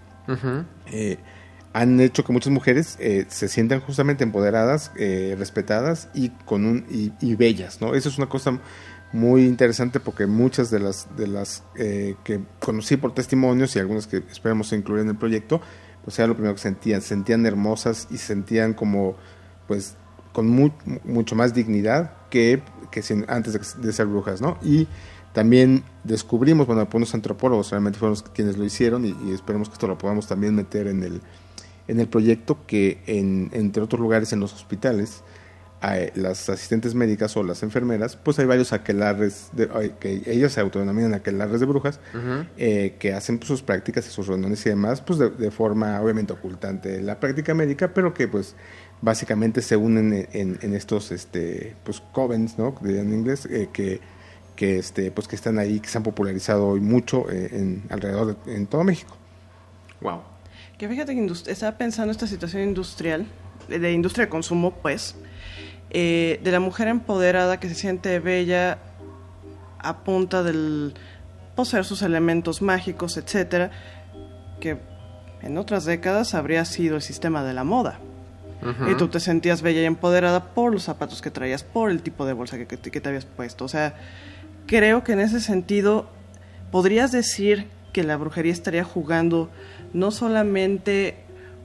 han hecho que muchas mujeres se sientan justamente empoderadas, respetadas y bellas, ¿no? Eso es una cosa muy interesante porque muchas de las que conocí por testimonios y algunas que esperamos incluir en el proyecto, pues era lo primero que sentían hermosas y sentían como pues con mucho más dignidad que antes de ser brujas, ¿no? Y también descubrimos, bueno, algunos antropólogos realmente fueron quienes lo hicieron y esperemos que esto lo podamos también meter en el proyecto, que entre otros lugares en los hospitales, las asistentes médicas o las enfermeras, pues hay varios aquelarres, que ellas se autodenominan aquelarres de brujas, que hacen pues, sus prácticas y sus reuniones y demás, pues de forma obviamente ocultante la práctica médica, pero que pues básicamente se unen en estos pues covens, ¿no? Dirían en inglés, que están ahí, que se han popularizado hoy mucho alrededor en todo México. Wow. Que fíjate que estaba pensando esta situación industrial, de industria de consumo, pues, de la mujer empoderada que se siente bella a punta del poseer sus elementos mágicos, etcétera, que en otras décadas habría sido el sistema de la moda. Y tú te sentías bella y empoderada por los zapatos que traías, por el tipo de bolsa que te habías puesto. O sea, creo que en ese sentido podrías decir que la brujería estaría jugando no solamente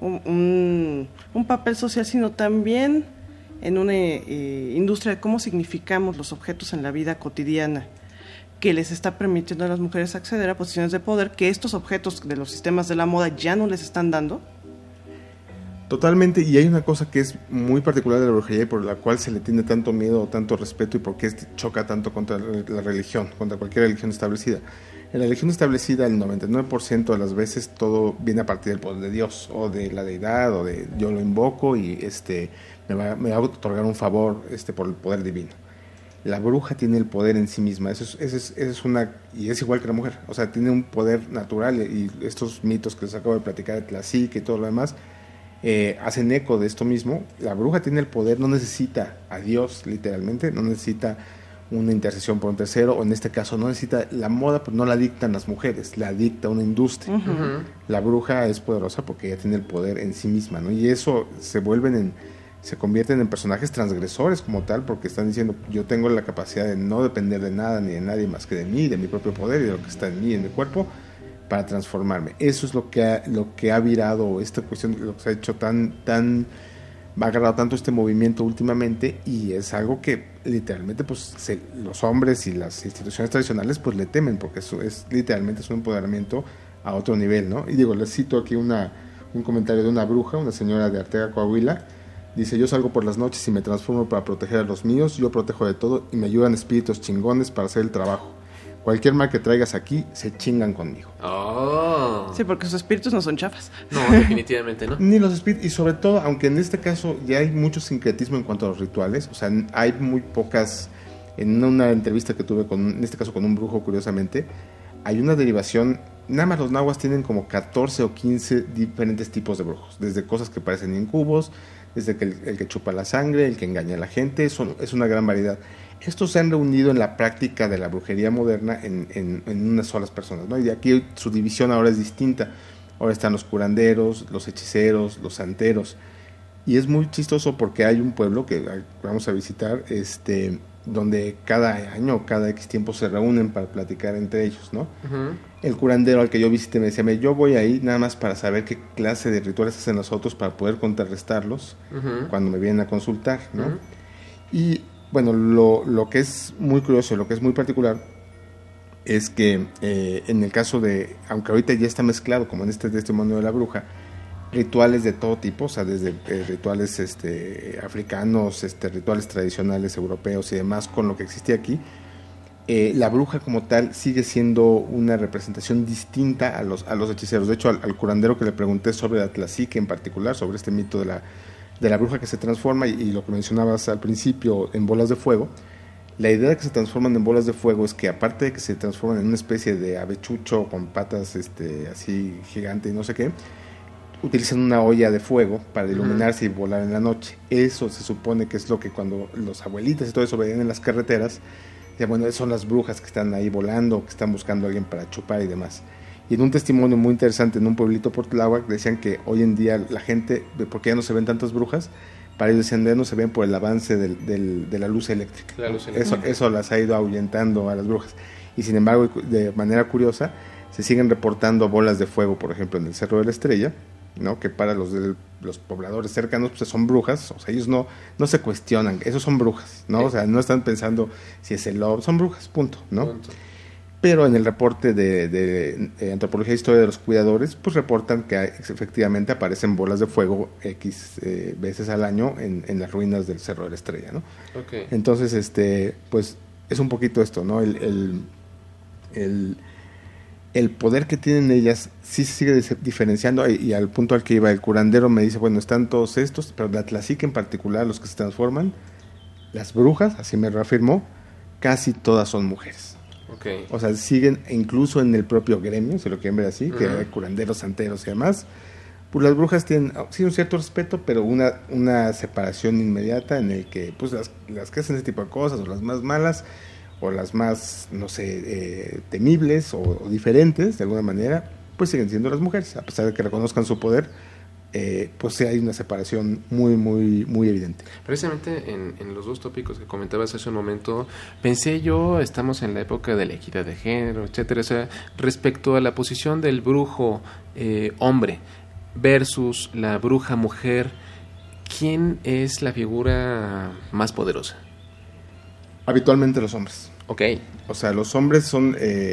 un papel social, sino también en una industria de cómo significamos los objetos en la vida cotidiana, que les está permitiendo a las mujeres acceder a posiciones de poder que estos objetos de los sistemas de la moda ya no les están dando. Totalmente, y hay una cosa que es muy particular de la brujería y por la cual se le tiene tanto miedo o tanto respeto y por qué choca tanto contra la religión, contra cualquier religión establecida. En la religión establecida, el 99% de las veces todo viene a partir del poder de Dios o de la deidad o de yo lo invoco y me va a otorgar un favor por el poder divino. La bruja tiene el poder en sí misma, eso es una, y es igual que la mujer, o sea, tiene un poder natural, y estos mitos que les acabo de platicar de Tlacique y todo lo demás hacen eco de esto mismo. La bruja tiene el poder, no necesita a Dios literalmente, no necesita una intercesión por un tercero, o en este caso no necesita la moda, pues no la dictan las mujeres, la dicta una industria. La bruja es poderosa porque ella tiene el poder en sí misma, ¿no? Y eso se convierten en personajes transgresores como tal, porque están diciendo, yo tengo la capacidad de no depender de nada ni de nadie más que de mí, de mi propio poder y de lo que está en mí, en mi cuerpo, para transformarme. Eso es lo que ha virado esta cuestión, lo que se ha hecho ha agarrado tanto este movimiento últimamente, y es algo que literalmente pues los hombres y las instituciones tradicionales pues le temen, porque eso es literalmente un empoderamiento a otro nivel, ¿no? Y digo, les cito aquí un comentario de una bruja, una señora de Arteaga, Coahuila. Dice, yo salgo por las noches y me transformo para proteger a los míos, yo protejo de todo y me ayudan espíritus chingones para hacer el trabajo. Cualquier mal que traigas aquí, se chingan conmigo. Oh. Sí, porque sus espíritus no son chafas. No, definitivamente no. Ni los espíritus, y sobre todo, aunque en este caso ya hay mucho sincretismo en cuanto a los rituales, o sea, hay muy pocas, en una entrevista que tuve en este caso con un brujo, curiosamente, hay una derivación, nada más los nahuas tienen como 14 o 15 diferentes tipos de brujos, desde cosas que parecen incubos, desde que el que chupa la sangre, el que engaña a la gente, es una gran variedad. Estos se han reunido en la práctica de la brujería moderna en unas solas personas, ¿no? Y aquí su división ahora es distinta. Ahora están los curanderos, los hechiceros, los santeros. Y es muy chistoso porque hay un pueblo que vamos a visitar, donde cada año, cada X tiempo se reúnen para platicar entre ellos, ¿no? El curandero al que yo visité me decía, yo voy ahí nada más para saber qué clase de rituales hacen los otros para poder contrarrestarlos cuando me vienen a consultar, ¿no? Y bueno, lo que es muy curioso, lo que es muy particular es que en el caso de, aunque ahorita ya está mezclado como en este testimonio de la bruja, rituales de todo tipo, o sea, desde rituales africanos, rituales tradicionales europeos y demás, con lo que existía aquí, la bruja como tal sigue siendo una representación distinta a los hechiceros. De hecho, al curandero que le pregunté sobre la Tlacique en particular, sobre este mito de la bruja que se transforma, y lo que mencionabas al principio en bolas de fuego, la idea de que se transforman en bolas de fuego es que aparte de que se transforman en una especie de avechucho con patas así gigante y no sé qué, utilizan una olla de fuego para iluminarse y volar en la noche. Eso se supone que es lo que cuando los abuelitas y todo eso veían en las carreteras, ya bueno, son las brujas que están ahí volando, que están buscando a alguien para chupar y demás. Y en un testimonio muy interesante en un pueblito por Tláhuac decían que hoy en día la gente, porque ya no se ven tantas brujas, para ellos decían, no se ven por el avance de la luz eléctrica. Eso las ha ido ahuyentando a las brujas. Y sin embargo, de manera curiosa, se siguen reportando bolas de fuego, por ejemplo, en el Cerro de la Estrella, ¿no? Que para los pobladores cercanos pues son brujas, o sea, ellos no se cuestionan, esos son brujas, ¿no? O sea, no están pensando si es el lobo, son brujas, punto, ¿no? Pero en el reporte de Antropología e Historia de los Cuidadores, pues reportan que efectivamente aparecen bolas de fuego X veces al año en las ruinas del Cerro de la Estrella, ¿no? Okay. Entonces, pues es un poquito esto, ¿no? El poder que tienen ellas sí se sigue diferenciando, y al punto al que iba el curandero me dice, bueno, están todos estos, pero la Tlaxique en particular, los que se transforman, las brujas, así me reafirmó, casi todas son mujeres. Okay. O sea, siguen incluso en el propio gremio, si lo quieren ver así, que hay curanderos, santeros y demás. Pues las brujas tienen sí un cierto respeto, pero una separación inmediata en el que pues las que hacen ese tipo de cosas, o las más malas, o las más, no sé, temibles o diferentes de alguna manera, pues siguen siendo las mujeres, a pesar de que reconozcan su poder. Pues sí hay una separación muy, muy, muy evidente. Precisamente en los dos tópicos que comentabas hace un momento, pensé yo, estamos en la época de la equidad de género, etcétera, o sea, respecto a la posición del brujo hombre versus la bruja mujer, ¿quién es la figura más poderosa? Habitualmente los hombres. Ok. O sea, los hombres son,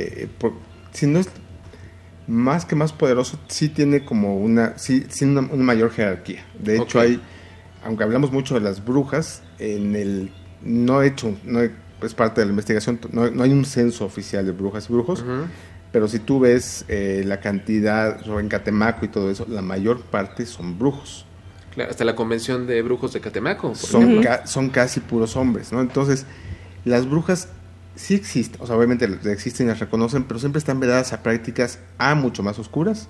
si no es más que más poderoso, sí tiene como una mayor jerarquía. De hecho, aunque hablamos mucho de las brujas, no es parte de la investigación, no hay un censo oficial de brujas y brujos, pero si tú ves la cantidad, o en Catemaco y todo eso, la mayor parte son brujos. Claro, hasta la convención de brujos de Catemaco. Son casi puros hombres, ¿no? Entonces, las brujas sí existen, o sea, obviamente existen y las reconocen, pero siempre están vedadas a prácticas mucho más oscuras,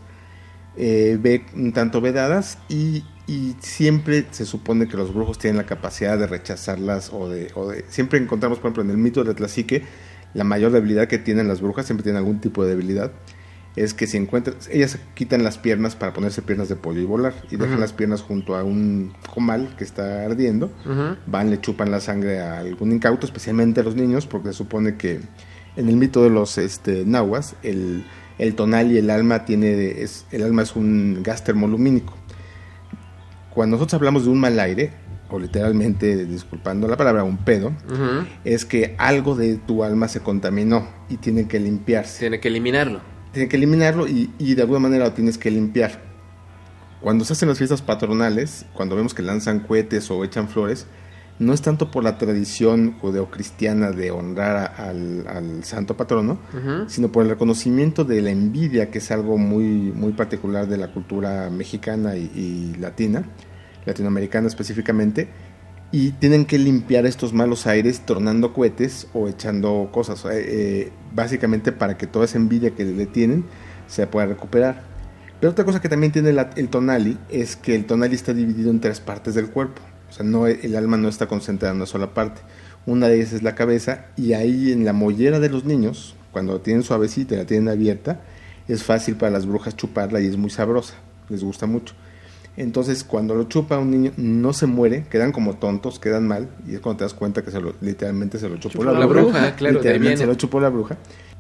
un tanto vedadas, y siempre se supone que los brujos tienen la capacidad de rechazarlas siempre encontramos, por ejemplo, en el mito de Tlaxique, la mayor debilidad que tienen las brujas, siempre tienen algún tipo de debilidad, es que si encuentran, ellas quitan las piernas para ponerse piernas de pollo y volar, y dejan las piernas junto a un comal que está ardiendo, van, le chupan la sangre a algún incauto, especialmente a los niños, porque se supone que en el mito de los nahuas, el tonal y el alma el alma es un gas termolumínico. Cuando nosotros hablamos de un mal aire, o literalmente, disculpando la palabra, un pedo, es que algo de tu alma se contaminó y tiene que limpiarse. Tiene que eliminarlo y de alguna manera lo tienes que limpiar. Cuando se hacen las fiestas patronales, cuando vemos que lanzan cohetes o echan flores, no es tanto por la tradición judeocristiana de honrar al santo patrono, sino por el reconocimiento de la envidia, que es algo muy, muy particular de la cultura mexicana y latinoamericana específicamente, y tienen que limpiar estos malos aires tronando cohetes o echando cosas, básicamente para que toda esa envidia que le tienen se pueda recuperar. Pero otra cosa que también tiene el tonali es que el tonali está dividido en 3 partes del cuerpo. O sea, el alma no está concentrada en una sola parte. Una de ellas es la cabeza, y ahí en la mollera de los niños, cuando la tienen suavecita y la tienen abierta, es fácil para las brujas chuparla y es muy sabrosa, les gusta mucho. Entonces, cuando lo chupa un niño, no se muere, quedan como tontos, quedan mal, y es cuando te das cuenta que literalmente se lo chupó la bruja. Claro, literalmente se lo chupó la bruja.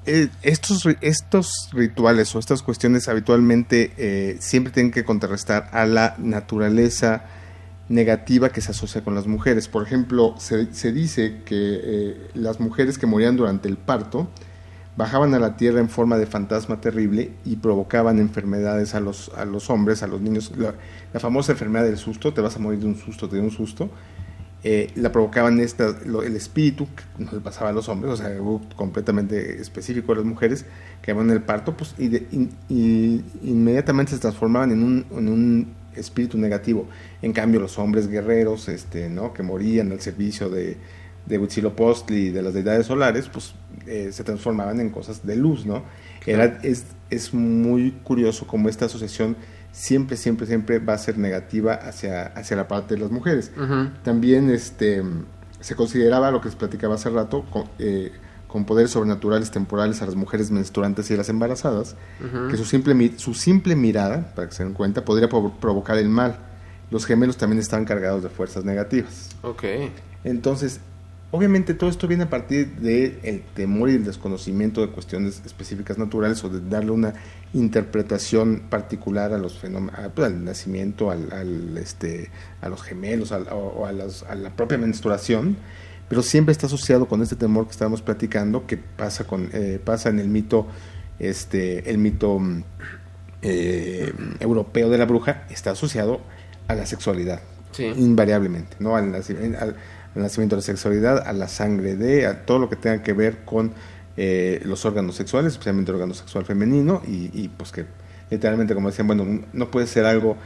Estos rituales o estas cuestiones habitualmente siempre tienen que contrarrestar a la naturaleza negativa que se asocia con las mujeres. Por ejemplo, se dice que las mujeres que morían durante el parto bajaban a la tierra en forma de fantasma terrible y provocaban enfermedades a los hombres, a los niños. La famosa enfermedad del susto, te vas a morir de un susto, te dio un susto, la provocaban el espíritu, que no le pasaba a los hombres, o sea, algo completamente específico de las mujeres que iban en el parto, pues, y inmediatamente se transformaban en un espíritu negativo. En cambio, los hombres guerreros, ¿no?, que morían al servicio de Huitzilopochtli y de las deidades solares, pues se transformaban en cosas de luz, ¿no? Claro. Es muy curioso cómo esta asociación siempre va a ser negativa hacia la parte de las mujeres. También se consideraba, lo que les platicaba hace rato, con poderes sobrenaturales temporales a las mujeres menstruantes y a las embarazadas, que su simple mirada, para que se den cuenta, podría provocar el mal. los gemelos también estaban cargados de fuerzas negativas. Ok. Entonces, obviamente todo esto viene a partir del temor y el desconocimiento de cuestiones específicas naturales, o de darle una interpretación particular a los fenómenos, al nacimiento, a los gemelos, a la propia menstruación, pero siempre está asociado con este temor que estábamos platicando, que pasa en el mito, europeo de la bruja, está asociado a la sexualidad, sí, invariablemente, ¿no? Al nacimiento de la sexualidad, a la sangre a todo lo que tenga que ver con los órganos sexuales, especialmente el órgano sexual femenino, y pues que literalmente, como decían, bueno, no puede ser algo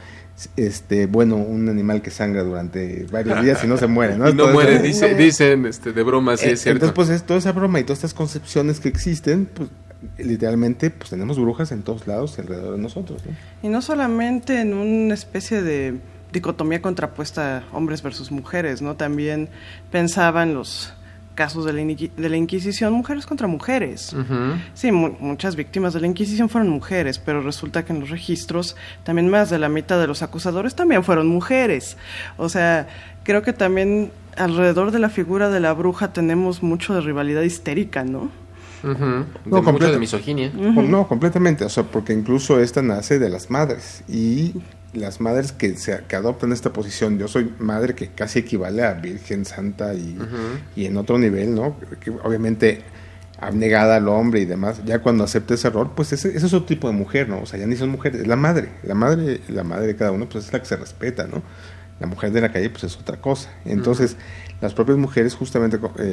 un animal que sangra durante varios días y no se muere, ¿no? Y no muere, dicen de broma, sí es cierto. Entonces, pues toda esa broma y todas estas concepciones que existen, pues literalmente pues tenemos brujas en todos lados alrededor de nosotros, ¿no? Y no solamente en una especie de dicotomía contrapuesta hombres versus mujeres, ¿no? También pensaba en los casos de la Inquisición, mujeres contra mujeres. Uh-huh. Sí, muchas víctimas de la Inquisición fueron mujeres, pero resulta que en los registros también más de la mitad de los acusadores también fueron mujeres. O sea, creo que también alrededor de la figura de la bruja tenemos mucho de rivalidad histérica, ¿no? Uh-huh. Mucho de misoginia. Uh-huh. No, completamente, o sea, porque incluso esta nace de las madres, y las madres que adoptan esta posición, yo soy madre, que casi equivale a virgen santa y en otro nivel, ¿no? Que obviamente abnegada al hombre y demás, ya cuando acepta ese error, pues ese es otro tipo de mujer, ¿no? O sea, ya ni son mujeres, es la madre de cada uno, pues es la que se respeta, ¿no? La mujer de la calle, pues es otra cosa. Entonces, las propias mujeres, justamente,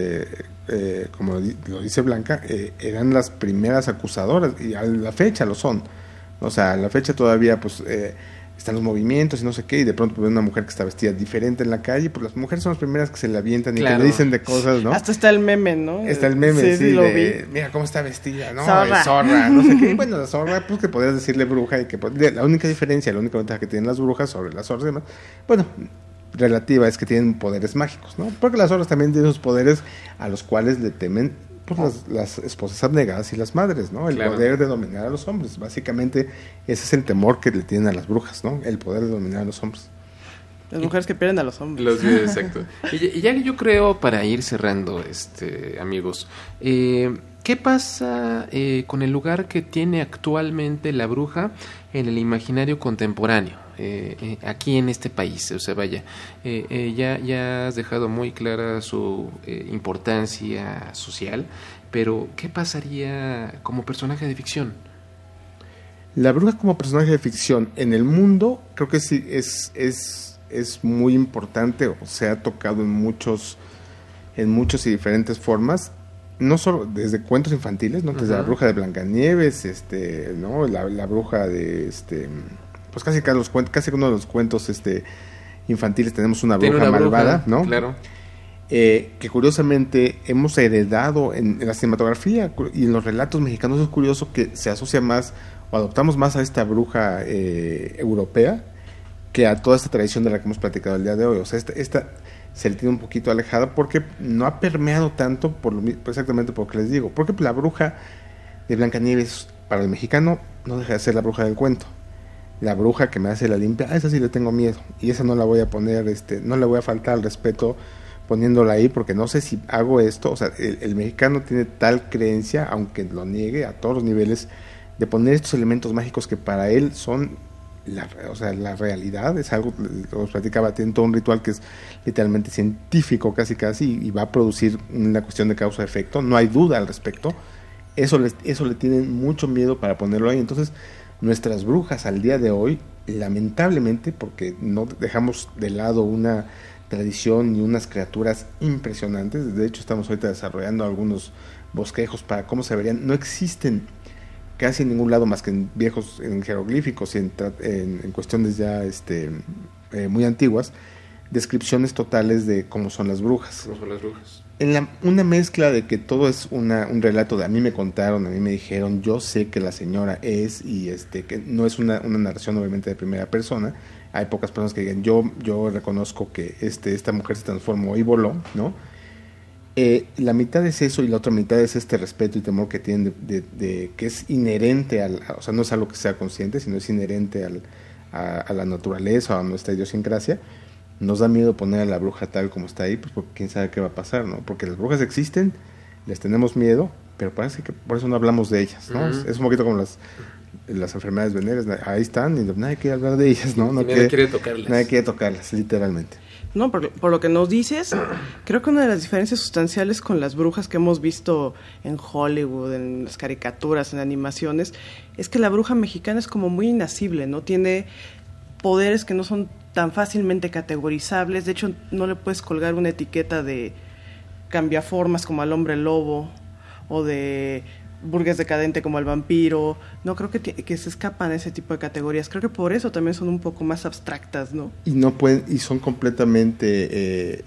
como lo dice Blanca, eran las primeras acusadoras, y a la fecha lo son. O sea, a la fecha todavía, pues, están los movimientos y no sé qué, y de pronto ves una mujer que está vestida diferente en la calle, pues las mujeres son las primeras que se le avientan y que le dicen de cosas, ¿no? Hasta está el meme, ¿no? Está el meme, sí, mira cómo está vestida, ¿no? Zorra, no sé qué. Bueno, la zorra, pues que podrías decirle bruja, y que la única diferencia, la única ventaja que tienen las brujas sobre las zorras y demás, bueno, relativa, es que tienen poderes mágicos, ¿no? Porque las zorras también tienen sus poderes a los cuales le temen, pues las esposas abnegadas y las madres, ¿no? El poder de dominar a los hombres. Básicamente ese es el temor que le tienen a las brujas, ¿no? El poder de dominar a los hombres. Las mujeres que pierden a los hombres. Exacto. Y ya yo creo, para ir cerrando, amigos, ¿qué pasa con el lugar que tiene actualmente la bruja en el imaginario contemporáneo? Aquí en este país, o sea, vaya, ya has dejado muy clara su importancia social, pero ¿qué pasaría como personaje de ficción? La bruja como personaje de ficción en el mundo, creo que sí es muy importante, o se ha tocado en muchos y diferentes formas, no solo desde cuentos infantiles, ¿no? Desde la bruja de Blancanieves, ¿no? La bruja de pues casi uno de los cuentos infantiles tenemos una bruja malvada, ¿no? Claro. Que curiosamente hemos heredado en la cinematografía y en los relatos mexicanos. Es curioso que se asocia más, o adoptamos más a esta bruja europea que a toda esta tradición de la que hemos platicado el día de hoy. O sea, esta se le tiene un poquito alejada porque no ha permeado tanto, exactamente por lo que les digo. Porque la bruja de Blancanieves, para el mexicano, no deja de ser la bruja del cuento. La bruja que me hace la limpia, a esa sí le tengo miedo, y esa no la voy a poner, no le voy a faltar al respeto poniéndola ahí, porque no sé si hago esto. O sea, el mexicano tiene tal creencia, aunque lo niegue a todos los niveles, de poner estos elementos mágicos que para él son la realidad. Es algo, os platicaba, tiene todo un ritual que es literalmente científico casi, y va a producir una cuestión de causa-efecto, no hay duda al respecto. Eso le tienen mucho miedo para ponerlo ahí. Entonces, nuestras brujas al día de hoy, lamentablemente, porque no dejamos de lado una tradición y unas criaturas impresionantes, de hecho estamos ahorita desarrollando algunos bosquejos para cómo se verían, no existen casi en ningún lado más que en jeroglíficos y en cuestiones ya muy antiguas, descripciones totales de cómo son las brujas. ¿Cómo son las brujas? Una mezcla de que todo es un relato de a mí me contaron, a mí me dijeron, yo sé que la señora es, y que no es una narración obviamente de primera persona. Hay pocas personas que digan, yo reconozco que esta mujer se transformó y voló, ¿no? La mitad es eso, y la otra mitad es este respeto y temor que tienen de que es inherente o sea, no es algo que sea consciente, sino es inherente a la naturaleza o a nuestra idiosincrasia, nos da miedo poner a la bruja tal como está ahí, pues porque quién sabe qué va a pasar, ¿no? Porque las brujas existen, les tenemos miedo, pero parece que por eso no hablamos de ellas, ¿no? Es un poquito como las enfermedades venéreas, ahí están y nadie quiere hablar de ellas, ¿no? Nadie quiere tocarlas. Nadie quiere tocarlas, literalmente. No, por lo que nos dices, creo que una de las diferencias sustanciales con las brujas que hemos visto en Hollywood, en las caricaturas, en animaciones, es que la bruja mexicana es como muy inacible, ¿no? Tiene poderes que no son tan fácilmente categorizables. De hecho, no le puedes colgar una etiqueta de cambiaformas como al hombre lobo o de burgués decadente como al vampiro. No, creo que se escapan ese tipo de categorías. Creo que por eso también son un poco más abstractas, ¿no? Y no pueden, y son completamente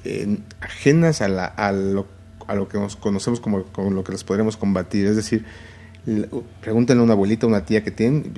ajenas a lo que nos conocemos como lo que les podríamos combatir. Es decir, pregúntenle a una abuelita, a una tía que tienen,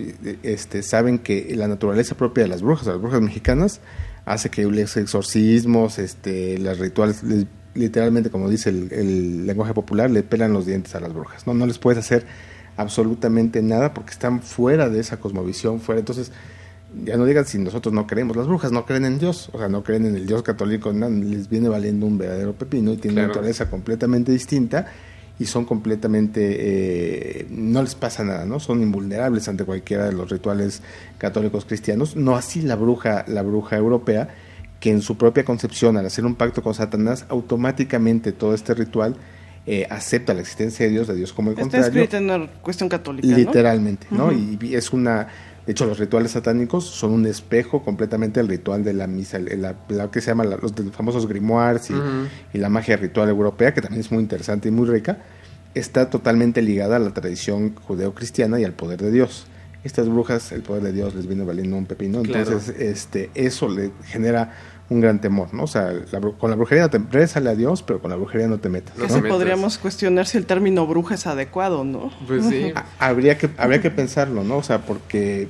saben que la naturaleza propia de las brujas mexicanas, hace que los exorcismos, los rituales, literalmente, como dice el lenguaje popular, le pelan los dientes a las brujas, no les puedes hacer absolutamente nada porque están fuera de esa cosmovisión, fuera. Entonces, ya no digan si nosotros no creemos, las brujas no creen en Dios, o sea, no creen en el Dios católico, no, les viene valiendo un verdadero pepino y tienen una naturaleza completamente distinta y son completamente, no les pasa nada, ¿no? Son invulnerables ante cualquiera de los rituales católicos cristianos, no así la bruja europea, que en su propia concepción, al hacer un pacto con Satanás, automáticamente todo este ritual acepta la existencia de Dios como el contrario. Está escrito en una cuestión católica, literalmente, ¿no? Uh-huh. Y es de hecho, los rituales satánicos son un espejo completamente del ritual de la misa, lo que se llama los famosos grimoires y la magia ritual europea, que también es muy interesante y muy rica, está totalmente ligada a la tradición judeocristiana y al poder de Dios. Estas brujas, el poder de Dios les viene valiendo un pepino, entonces eso le genera un gran temor, ¿no? O sea, con la brujería rézale a Dios, pero con la brujería no te metas, ¿no? Casi podríamos cuestionar si el término bruja es adecuado, ¿no? Pues sí. Habría que pensarlo, ¿no? O sea, porque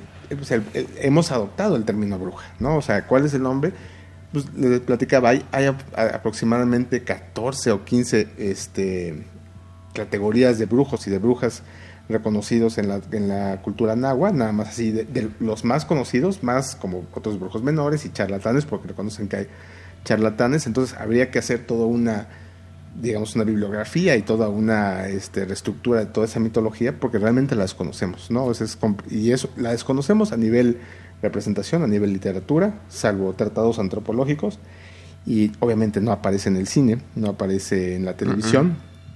hemos adoptado el término bruja, ¿no? O sea, ¿cuál es el nombre? Pues les platicaba, hay aproximadamente 14 o 15 categorías de brujos y de brujas reconocidos en la cultura náhuatl, nada más así de los más conocidos, más como otros brujos menores y charlatanes, porque reconocen que hay charlatanes. Entonces habría que hacer toda una bibliografía y toda una reestructura de toda esa mitología, porque realmente la desconocemos, ¿no? Y eso la desconocemos a nivel representación, a nivel literatura, salvo tratados antropológicos, y obviamente no aparece en el cine, no aparece en la televisión.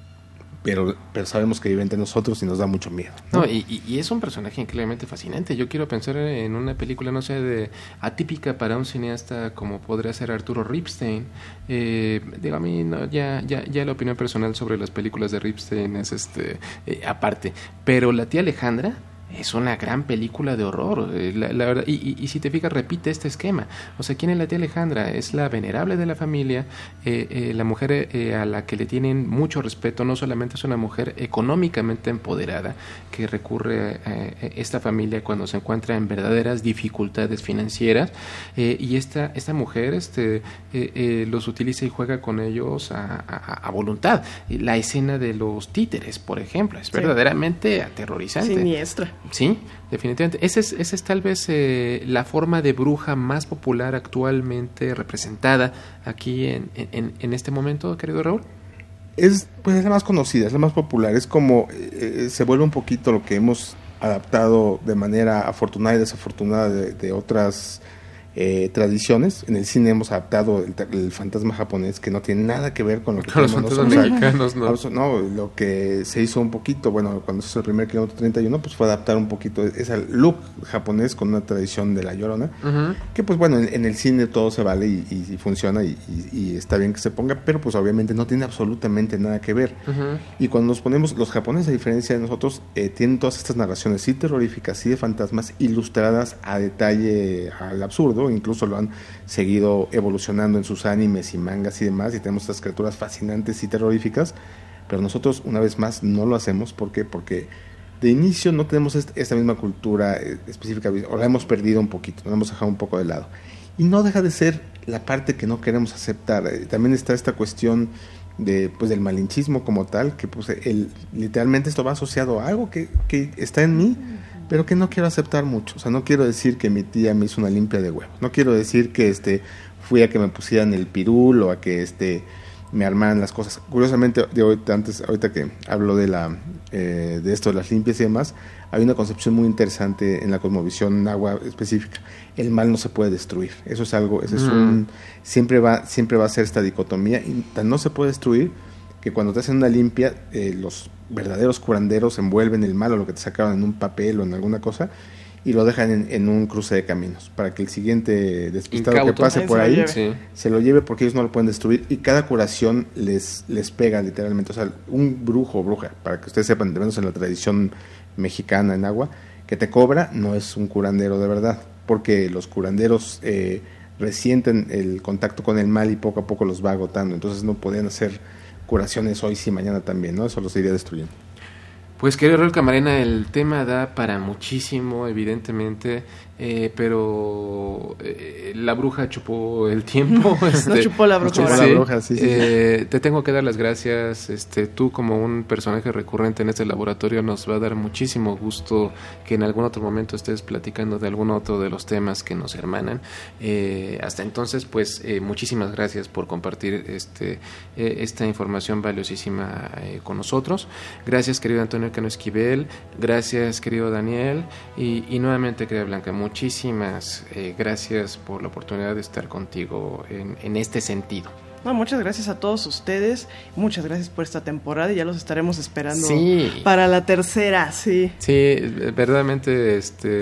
Pero sabemos que vive entre nosotros y nos da mucho miedo, ¿no? Y es un personaje increíblemente fascinante. Yo quiero pensar en una película, no sé, atípica para un cineasta como podría ser Arturo Ripstein. A mí ya la opinión personal sobre las películas de Ripstein es aparte. Pero La tía Alejandra es una gran película de horror, la verdad, y si te fijas repite este esquema. O sea, ¿quién es la tía Alejandra? Es la venerable de la familia, la mujer a la que le tienen mucho respeto. No solamente es una mujer económicamente empoderada que recurre a esta familia cuando se encuentra en verdaderas dificultades financieras, y esta mujer los utiliza y juega con ellos a voluntad. La escena de los títeres, por ejemplo, es verdaderamente aterrorizante. Siniestra. Sí, definitivamente. Esa es tal vez la forma de bruja más popular actualmente representada aquí en este momento, querido Raúl. Es la más conocida, es la más popular. Es como se vuelve un poquito lo que hemos adaptado de manera afortunada y desafortunada de otras tradiciones. En el cine hemos adaptado el fantasma japonés, que no tiene nada que ver con lo que los fantasmas mexicanos, no, lo que se hizo un poquito, cuando se hizo el primer Kilómetro 31, pues fue adaptar un poquito ese look japonés con una tradición de La Llorona, que pues en el cine todo se vale y funciona y está bien que se ponga, pero pues obviamente no tiene absolutamente nada que ver. Y cuando nos ponemos, los japoneses, a diferencia de nosotros, tienen todas estas narraciones sí terroríficas, sí de fantasmas, ilustradas a detalle, al absurdo. Incluso lo han seguido evolucionando en sus animes y mangas y demás, y tenemos estas criaturas fascinantes y terroríficas, pero nosotros una vez más no lo hacemos. ¿Por qué? Porque de inicio no tenemos esta misma cultura específica, o la hemos perdido un poquito, la hemos dejado un poco de lado, y no deja de ser la parte que no queremos aceptar. También está esta cuestión del malinchismo como tal, que literalmente esto va asociado a algo que está en mí, pero que no quiero aceptar mucho. O sea, no quiero decir que mi tía me hizo una limpia de huevo. No quiero decir que fui a que me pusieran el pirul o a que me armaran las cosas. Curiosamente, ahorita que hablo de esto de las limpias y demás, hay una concepción muy interesante en la cosmovisión náhuatl específica. El mal no se puede destruir. Eso es algo, siempre va a ser esta dicotomía, y no se puede destruir que cuando te hacen una limpia, los verdaderos curanderos envuelven el mal o lo que te sacaron en un papel o en alguna cosa y lo dejan en un cruce de caminos para que el siguiente despistado que pase por ahí se lo lleve, porque ellos no lo pueden destruir, y cada curación les pega literalmente. O sea, un brujo o bruja, para que ustedes sepan, de menos en la tradición mexicana en agua, que te cobra no es un curandero de verdad, porque los curanderos resienten el contacto con el mal y poco a poco los va agotando. Entonces no podían hacer curaciones hoy sí, mañana también, ¿no? Eso los iría destruyendo. Pues, querido Raúl Camarena, el tema da para muchísimo, evidentemente, pero la bruja chupó el tiempo. No chupó la bruja. Sí. Te tengo que dar las gracias. Tú, como un personaje recurrente en este laboratorio, nos va a dar muchísimo gusto que en algún otro momento estés platicando de algún otro de los temas que nos hermanan. Hasta entonces, pues, muchísimas gracias por compartir esta información valiosísima con nosotros. Gracias, querido Antonio Cano Esquivel. Gracias, querido Daniel. Y nuevamente, querida Blanca, muchísimas gracias por la oportunidad de estar contigo en este sentido. No, muchas gracias a todos ustedes, muchas gracias por esta temporada, y ya los estaremos esperando para la tercera, Sí, verdaderamente,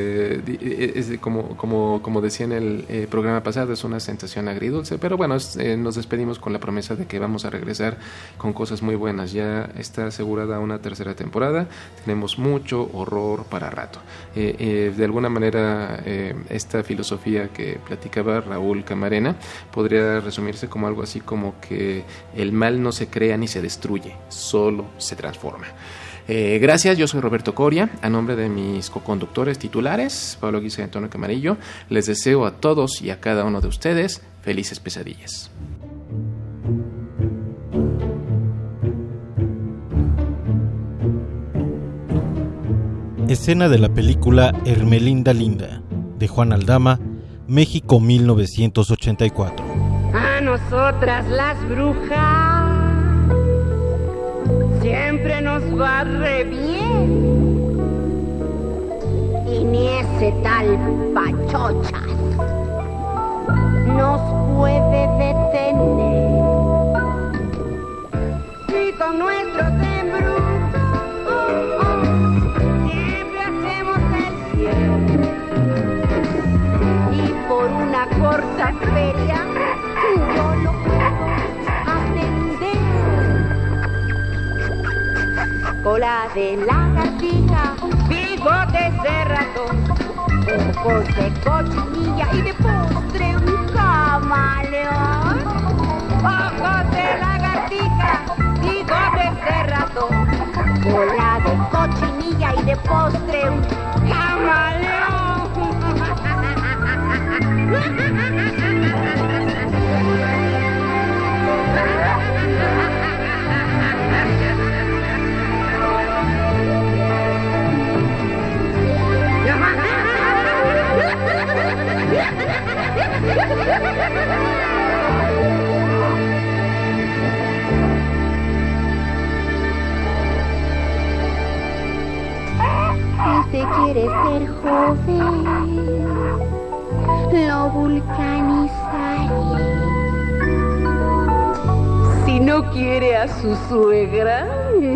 como decía en el programa pasado, es una sensación agridulce, pero bueno, nos despedimos con la promesa de que vamos a regresar con cosas muy buenas. Ya está asegurada una tercera temporada, tenemos mucho horror para rato. De alguna manera, esta filosofía que platicaba Raúl Camarena podría resumirse como algo así como que el mal no se crea ni se destruye, solo se transforma. Gracias, yo soy Roberto Coria, a nombre de mis coconductores titulares, Pablo Guisa y Antonio Camarillo, les deseo a todos y a cada uno de ustedes felices pesadillas. Escena de la película Hermelinda Linda, de Juan Aldama, México 1984. A nosotras las brujas siempre nos va re bien, y ni ese tal Pachochas nos puede detener. Y con nuestros embrujos siempre hacemos el cielo, y por una corta feria yo lo puedo atender. Cola de lagartija, bigotes de ratón, ojos de cochinilla y de postre un camaleón. Ojos de lagartija, bigotes de ratón, cola de cochinilla y de postre un camaleón. Si se quiere ser joven, lo vulcanizaré. Si no quiere a su suegra,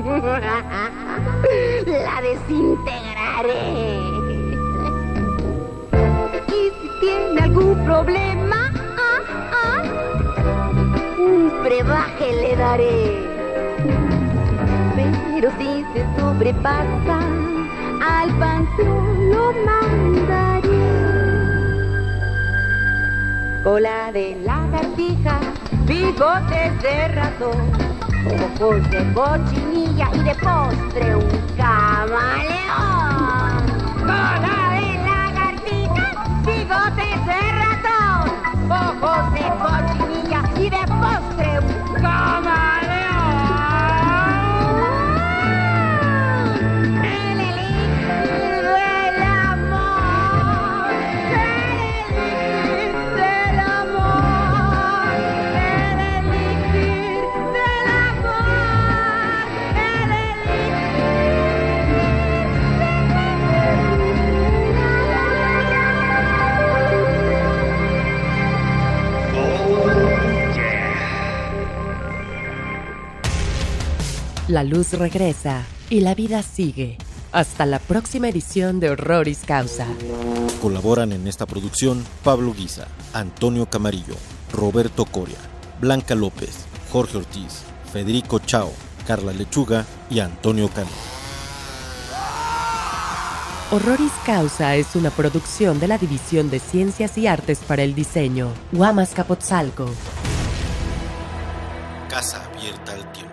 la desintegraré. Y si tiene algún problema, un brebaje le daré. Pero si se sobrepasa, al patrón lo mandaré. Cola de lagartija, bigotes de ratón, ojos de cochinilla y de postre un camaleón. Cola de lagartija, bigotes de ratón, ojos de cochinilla y de postre un camaleón. El elixir de la La luz regresa y la vida sigue. Hasta la próxima edición de Horroris Causa. Colaboran en esta producción Pablo Guisa, Antonio Camarillo, Roberto Coria, Blanca López, Jorge Ortiz, Federico Chao, Carla Lechuga y Antonio Cano. Horroris Causa es una producción de la División de Ciencias y Artes para el Diseño, Huamas Capotzalco. Casa abierta al tiempo.